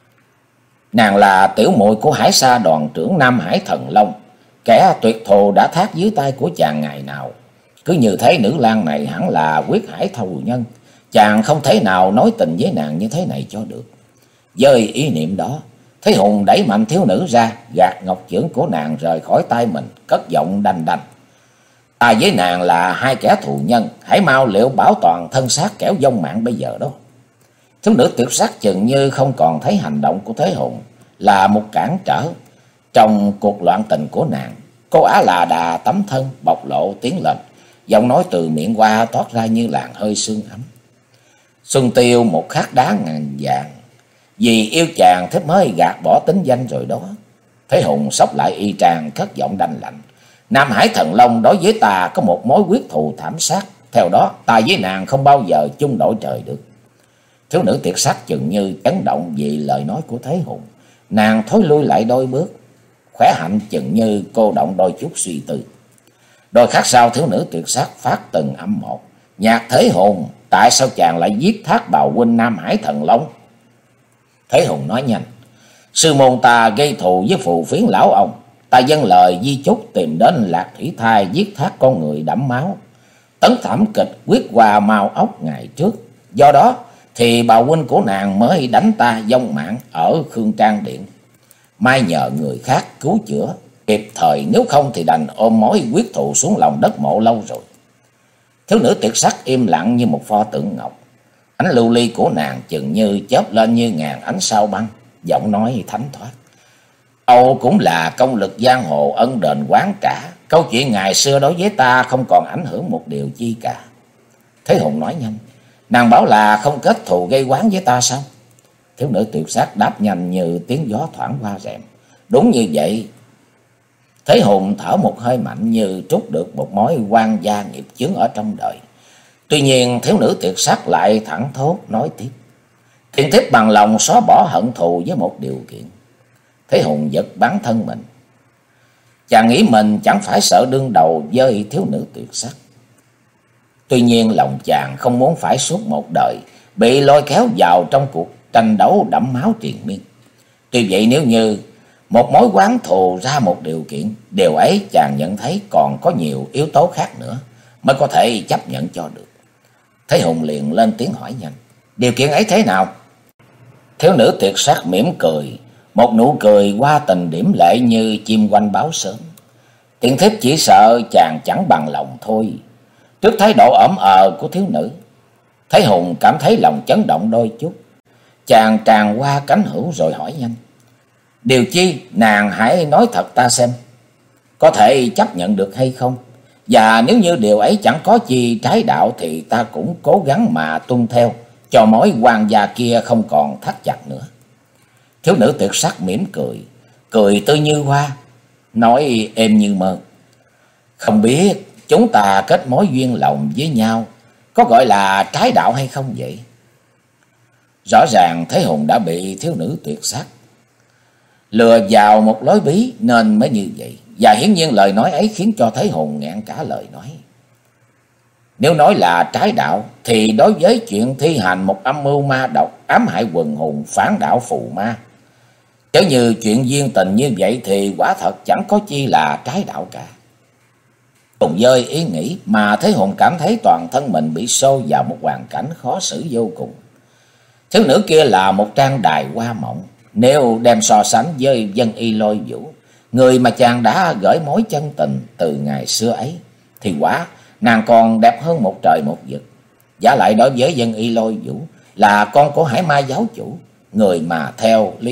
nàng là tiểu muội của Hải Sa đoàn trưởng Nam Hải Thần Long, kẻ tuyệt thù đã thác dưới tay của chàng ngày nào. Cứ như thế nữ lang này hẳn là quyết hải thù nhân, chàng không thể nào nói tình với nàng như thế này cho được. Với ý niệm đó, Thế Hùng đẩy mạnh thiếu nữ ra, gạt ngọc chưởng của nàng rời khỏi tay mình, cất giọng đanh đanh. Ta với nàng là hai kẻ thù nhân, hãy mau liệu bảo toàn thân xác kẻo vong mạng bây giờ đó. Thiếu nữ tuyệt sắc chừng như không còn thấy hành động của Thế Hùng là một cản trở trong cuộc loạn tình của nàng. Cô Á là đà tấm thân bộc lộ tiếng lệnh, giọng nói từ miệng qua toát ra như làn hơi sương ấm. Xuân tiêu một khắc đá ngàn vàng, vì yêu chàng thiếp mới gạt bỏ tính danh rồi đó. Thế Hùng xốc lại y tràng cất giọng đanh lạnh. Nam Hải Thần Long đối với ta có một mối quyết thù thảm sát, theo đó ta với nàng không bao giờ chung đội trời được. Thiếu nữ tuyệt sắc chừng như chấn động vì lời nói của Thế Hùng, nàng thối lui lại đôi bước, khỏe hạnh chừng như cô động đôi chút suy tư. Đôi khắc sau thiếu nữ tuyệt sắc phát từng âm một. Nhạc Thế Hùng, tại sao chàng lại giết Thác Bào huynh Nam Hải Thần Long? Thế Hùng nói nhanh. Sư môn ta gây thù với phù phiến lão ông, ta dâng lời di chúc tìm đến Lạc Thủy Thai giết thác con người đẫm máu. Tấn thảm kịch quyết qua mau ốc ngày trước. Do đó thì bào huynh của nàng mới đánh ta vong mạng ở Khương Trang Điện. Mai nhờ người khác cứu chữa kịp thời, nếu không thì đành ôm mối quyết thù xuống lòng đất mộ lâu rồi. Thiếu nữ tuyệt sắc im lặng như một pho tượng ngọc. Ánh lưu ly của nàng chừng như chớp lên như ngàn ánh sao băng, giọng nói thánh thoát. Âu cũng là công lực giang hồ ân đền quán trả. Câu chuyện ngày xưa đối với ta không còn ảnh hưởng một điều chi cả. Thế Hùng nói nhanh. Nàng bảo là không kết thù gây oán với ta sao? Thiếu nữ tuyệt sắc đáp nhanh như tiếng gió thoảng qua rèm. Đúng như vậy. Thế Hùng thở một hơi mạnh như trút được một mối oan gia nghiệp chướng ở trong đời. Tuy nhiên thiếu nữ tuyệt sắc lại thẳng thốt nói tiếp. Thiện thiếp bằng lòng xóa bỏ hận thù với một điều kiện. Thế Hùng giật bắn thân mình. Chàng nghĩ mình chẳng phải sợ đương đầu với thiếu nữ tuyệt sắc. Tuy nhiên lòng chàng không muốn phải suốt một đời bị lôi kéo vào trong cuộc tranh đấu đẫm máu triền miên. Tuy vậy nếu như một mối oán thù ra một điều kiện, điều ấy chàng nhận thấy còn có nhiều yếu tố khác nữa mới có thể chấp nhận cho được. Thế Hùng liền lên tiếng hỏi nhanh. Điều kiện ấy thế nào? Thiếu nữ tuyệt sắc mỉm cười, một nụ cười hoa tình điểm lệ như chim quanh báo sớm. Tiện thiếp chỉ sợ chàng chẳng bằng lòng thôi. Trước thái độ ẩm ờ của thiếu nữ, Thế Hùng cảm thấy lòng chấn động đôi chút. Chàng tràn qua cánh hữu rồi hỏi nhanh. Điều chi nàng hãy nói thật ta xem, có thể chấp nhận được hay không? Và nếu như điều ấy chẳng có chi trái đạo thì ta cũng cố gắng mà tuân theo, cho mối quan gia kia không còn thắt chặt nữa. Thiếu nữ tuyệt sắc mỉm cười, cười tươi như hoa, nói êm như mơ. Không biết chúng ta kết mối duyên lòng với nhau có gọi là trái đạo hay không vậy? Rõ ràng Thế Hùng đã bị thiếu nữ tuyệt sắc lừa vào một lối bí nên mới như vậy. Và hiển nhiên lời nói ấy khiến cho Thế Hùng nghẹn cả lời nói. Nếu nói là trái đạo thì đối với chuyện thi hành một âm mưu ma độc ám hại quần hùng phản đạo phù ma, chớ như chuyện duyên tình như vậy thì quả thật chẳng có chi là trái đạo cả. Cùng với ý nghĩ mà Thế Hùng cảm thấy toàn thân mình bị xô vào một hoàn cảnh khó xử vô cùng. Thiếu nữ kia là một trang đài hoa mộng. Nếu đem so sánh với Vân Y Lôi Vũ, người mà chàng đã gửi mối chân tình từ ngày xưa ấy, thì quả nàng còn đẹp hơn một trời một vực. Giả lại đối với Vân Y Lôi Vũ là con của Hải Ma giáo chủ, người mà theo lý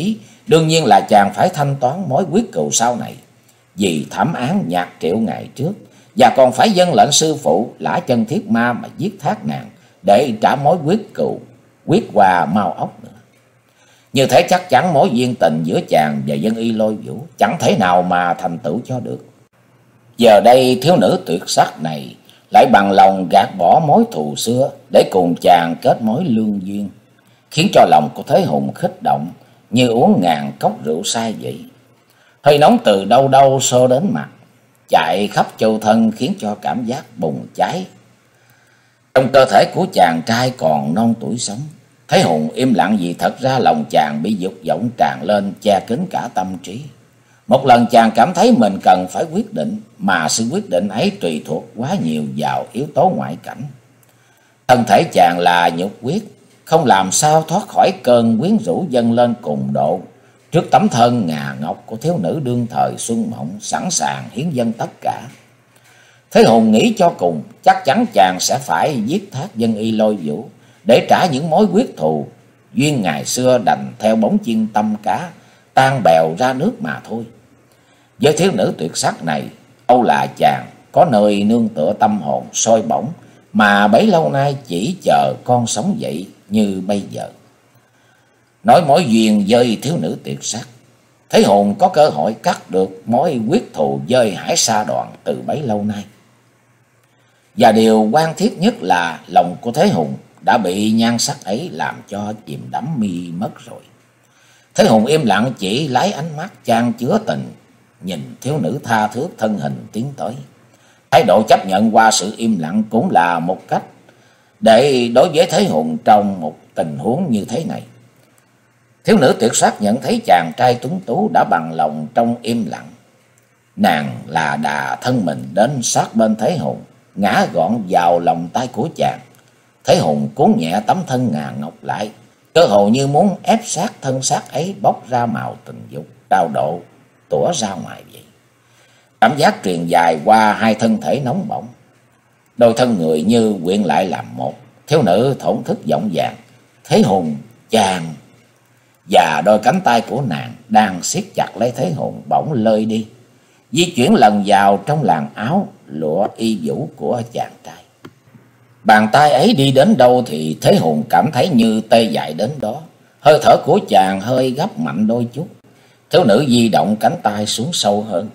Đương nhiên là chàng phải thanh toán mối quyết cừu sau này, vì thảm án Nhạc Triệu ngày trước, và còn phải dâng lệnh sư phụ Lã Chân Thiết Ma mà giết thác nàng để trả mối quyết cừu quyết qua Mao Ốc nữa. Như thế chắc chắn mối duyên tình giữa chàng và Dân Y Lôi Vũ chẳng thể nào mà thành tựu cho được. Giờ đây thiếu nữ tuyệt sắc này lại bằng lòng gạt bỏ mối thù xưa để cùng chàng kết mối lương duyên, khiến cho lòng của Thế Hùng khích động như uống ngàn cốc rượu say vậy. Hơi nóng từ đâu đâu xô đến mặt, chạy khắp châu thân khiến cho cảm giác bùng cháy. Trong cơ thể của chàng trai còn non tuổi sống, Thế Hùng im lặng vì thật ra lòng chàng bị dục vọng tràn lên che kín cả tâm trí. Một lần chàng cảm thấy mình cần phải quyết định, mà sự quyết định ấy tùy thuộc quá nhiều vào yếu tố ngoại cảnh. Thân thể chàng là nhục huyết, không làm sao thoát khỏi cơn quyến rũ dâng lên cùng độ trước tấm thân ngà ngọc của thiếu nữ đương thời xuân mộng, sẵn sàng hiến dâng tất cả. Thế Hùng nghĩ cho cùng, chắc chắn chàng sẽ phải giết thác Dân Y Lôi Vũ để trả những mối quyết thù duyên ngày xưa đành theo bóng chiên tâm cá tan bèo ra nước mà thôi. Với thiếu nữ tuyệt sắc này, âu là chàng có nơi nương tựa tâm hồn sôi bỏng mà bấy lâu nay chỉ chờ con sống dậy như bây giờ. Nói mối duyên với thiếu nữ tuyệt sắc, Thế Hùng có cơ hội cắt được mối quyết thù với Hải Sa Đoàn từ bấy lâu nay. Và điều quan thiết nhất là lòng của Thế Hùng đã bị nhan sắc ấy làm cho chìm đắm mi mất rồi. Thế Hùng im lặng chỉ lấy ánh mắt chan chứa tình nhìn thiếu nữ tha thước thân hình tiến tới. Thái độ chấp nhận qua sự im lặng cũng là một cách để đối với Thế Hùng trong một tình huống như thế này. Thiếu nữ tuyệt sắc nhận thấy chàng trai tuấn tú đã bằng lòng trong im lặng. Nàng là đà thân mình đến sát bên Thế Hùng, ngã gọn vào lòng tay của chàng. Thế Hùng cuốn nhẹ tấm thân ngà ngọc lại, cơ hồ như muốn ép sát thân xác ấy bốc ra màu tình dục cao độ tủa ra ngoài vậy. Cảm giác truyền dài qua hai thân thể nóng bỏng, đôi thân người như quyện lại làm một. Thiếu nữ thổn thức giọng vàng: Thế Hùng, chàng. Và đôi cánh tay của nàng đang siết chặt lấy Thế Hùng bỗng lơi đi, di chuyển lần vào trong làn áo lụa y vũ của chàng trai. Bàn tay ấy đi đến đâu thì Thế Hùng cảm thấy như tê dại đến đó. Hơi thở của chàng hơi gấp mạnh đôi chút. Thiếu nữ di động cánh tay xuống sâu hơn,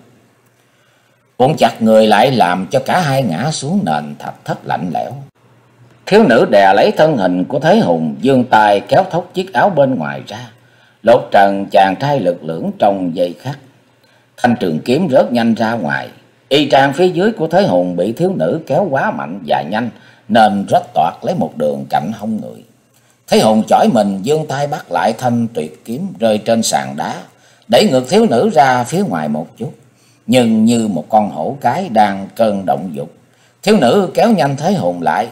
cuộn chặt người lại làm cho cả hai ngã xuống nền thạch thất lạnh lẽo. Thiếu nữ đè lấy thân hình của Thế Hùng, giương tay kéo thốc chiếc áo bên ngoài ra, lột trần chàng trai lực lưỡng trong giây khắc. Thanh trường kiếm rớt nhanh ra ngoài. Y trang phía dưới của Thế Hùng bị thiếu nữ kéo quá mạnh và nhanh nên rách toạc lấy một đường cạnh hông người. Thế Hùng chỏi mình giương tay bắt lại thanh tuyệt kiếm rơi trên sàn đá, đẩy ngược thiếu nữ ra phía ngoài một chút. Nhưng như một con hổ cái đang cơn động dục, thiếu nữ kéo nhanh Thế Hùng lại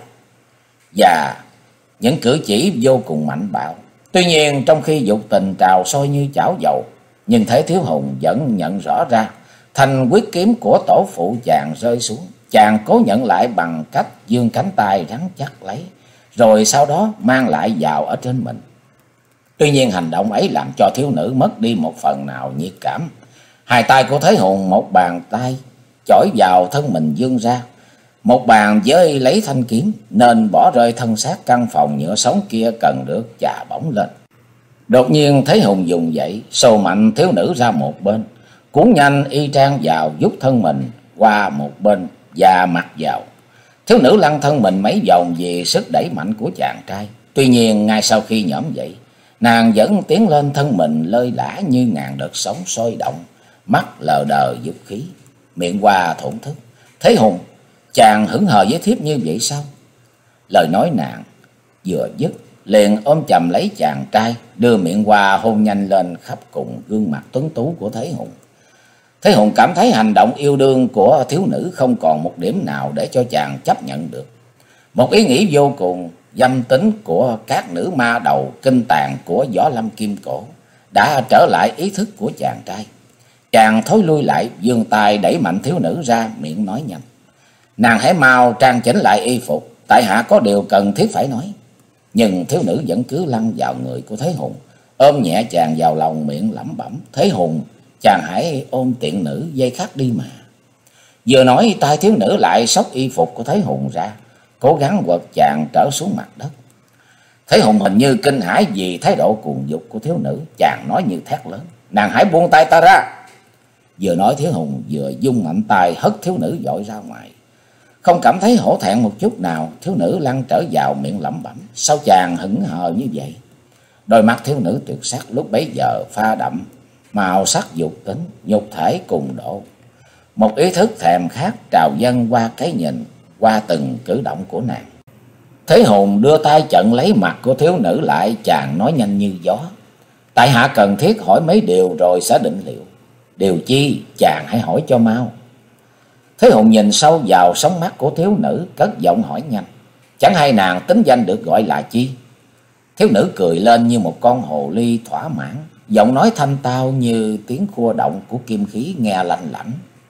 và những cử chỉ vô cùng mạnh bạo. Tuy nhiên trong khi dục tình trào sôi như chảo dầu, nhưng thấy Thiếu Hùng vẫn nhận rõ ra thanh quyết kiếm của tổ phụ chàng rơi xuống. Chàng cố nhận lại bằng cách giương cánh tay rắn chắc lấy, rồi sau đó mang lại vào ở trên mình. Tuy nhiên hành động ấy làm cho thiếu nữ mất đi một phần nào nhiệt cảm. Hai tay của Thế Hùng một bàn tay chổi vào thân mình dương ra, một bàn với lấy thanh kiếm, nên bỏ rơi thân xác căn phòng nhựa sống kia cần được chà bóng lên. Đột nhiên Thế Hùng dùng dậy, xô mạnh thiếu nữ ra một bên, cuốn nhanh y trang vào giúp thân mình qua một bên và mặt vào. Thiếu nữ lăn thân mình mấy vòng vì sức đẩy mạnh của chàng trai. Tuy nhiên ngay sau khi nhõm dậy, nàng vẫn tiến lên thân mình lơi lả như ngàn đợt sóng sôi động, mắt lờ đờ dục khí, miệng qua thổn thức. Thế Hùng, chàng hững hờ với thiếp như vậy sao? Lời nói nàng vừa dứt, liền ôm chầm lấy chàng trai, đưa miệng qua hôn nhanh lên khắp cùng gương mặt tuấn tú của Thế Hùng. Thế Hùng cảm thấy hành động yêu đương của thiếu nữ không còn một điểm nào để cho chàng chấp nhận được. Một ý nghĩ vô cùng dâm tính của các nữ ma đầu kinh tàn của Võ Lâm Kim Cổ đã trở lại ý thức của chàng trai. Chàng thối lui lại, giương tay đẩy mạnh thiếu nữ ra, miệng nói nhanh: Nàng hãy mau trang chỉnh lại y phục, tại hạ có điều cần thiết phải nói. Nhưng thiếu nữ vẫn cứ lăn vào người của Thế Hùng, ôm nhẹ chàng vào lòng, miệng lẩm bẩm: Thế Hùng, chàng hãy ôm tiện nữ dây khắc đi mà. Vừa nói, tay thiếu nữ lại xốc y phục của Thế Hùng ra, cố gắng quật chàng trở xuống mặt đất. Thế Hùng hình như kinh hãi vì thái độ cuồng dục của thiếu nữ, chàng nói như thét lớn: Nàng hãy buông tay ta ra. Vừa nói, Thế Hùng vừa vung mạnh tay hất thiếu nữ dội ra ngoài. Không cảm thấy hổ thẹn một chút nào, thiếu nữ lăn trở vào, miệng lẩm bẩm: Sao chàng hững hờ như vậy? Đôi mắt thiếu nữ tuyệt sắc lúc bấy giờ pha đậm màu sắc dục tính, nhục thể cùng độ. Một ý thức thèm khát trào dâng qua cái nhìn, qua từng cử động của nàng. Thế Hùng đưa tay chặn lấy mặt của thiếu nữ lại, chàng nói nhanh như gió: Tại hạ cần thiết hỏi mấy điều rồi sẽ định liệu. Điều chi? Chàng hãy hỏi cho mau. Thế Hùng nhìn sâu vào sóng mắt của thiếu nữ, cất giọng hỏi nhanh: Chẳng hay nàng tính danh được gọi là chi? Thiếu nữ cười lên như một con hồ ly thỏa mãn, giọng nói thanh tao như tiếng khua động của kim khí nghe lanh lảnh.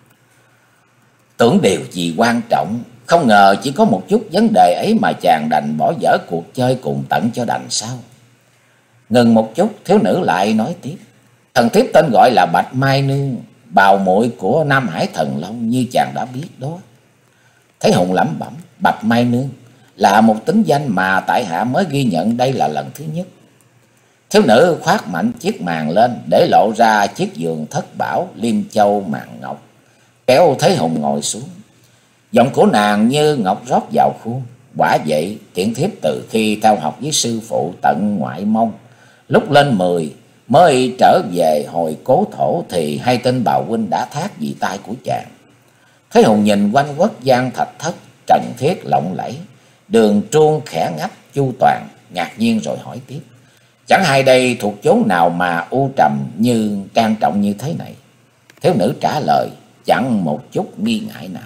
Tưởng điều gì quan trọng, không ngờ chỉ có một chút vấn đề ấy mà chàng đành bỏ dở cuộc chơi cùng tận cho đành sao? Ngừng một chút, thiếu nữ lại nói tiếp: Thần thiếp tên gọi là Bạch Mai Nương, bào muội của Nam Hải Thần Long như chàng đã biết đó. Thế Hùng lẩm bẩm: Bạch Mai Nương là một tính danh mà tại hạ mới ghi nhận đây là lần thứ nhất. Thiếu nữ khoác mạnh chiếc màn lên, để lộ ra chiếc giường thất bảo liêm châu màn ngọc, kéo Thế Hùng ngồi xuống. Giọng của nàng như ngọc rót vào khuôn. Quả vậy, tiện thiếp từ khi theo học với sư phụ tận ngoại mông, lúc lên mười mới trở về hồi cố thổ, thì hay tin bào huynh đã thác vì tay của chàng. Thế Hùng nhìn quanh quất gian thạch thất trần thiết lộng lẫy, đường truông khẽ ngách chu toàn, ngạc nhiên rồi hỏi tiếp: Chẳng hay đây thuộc chốn nào mà u trầm như trang trọng như thế này? Thiếu nữ trả lời chẳng một chút nghi ngại nào: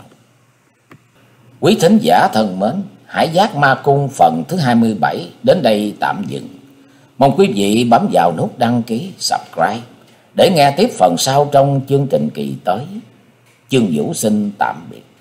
Quý thính giả thân mến, Hải Giác Ma Cung phần thứ hai mươi bảy đến đây tạm dừng. Mong quý vị bấm vào nút đăng ký, subscribe để nghe tiếp phần sau trong chương trình kỳ tới. Chương Vũ xin tạm biệt.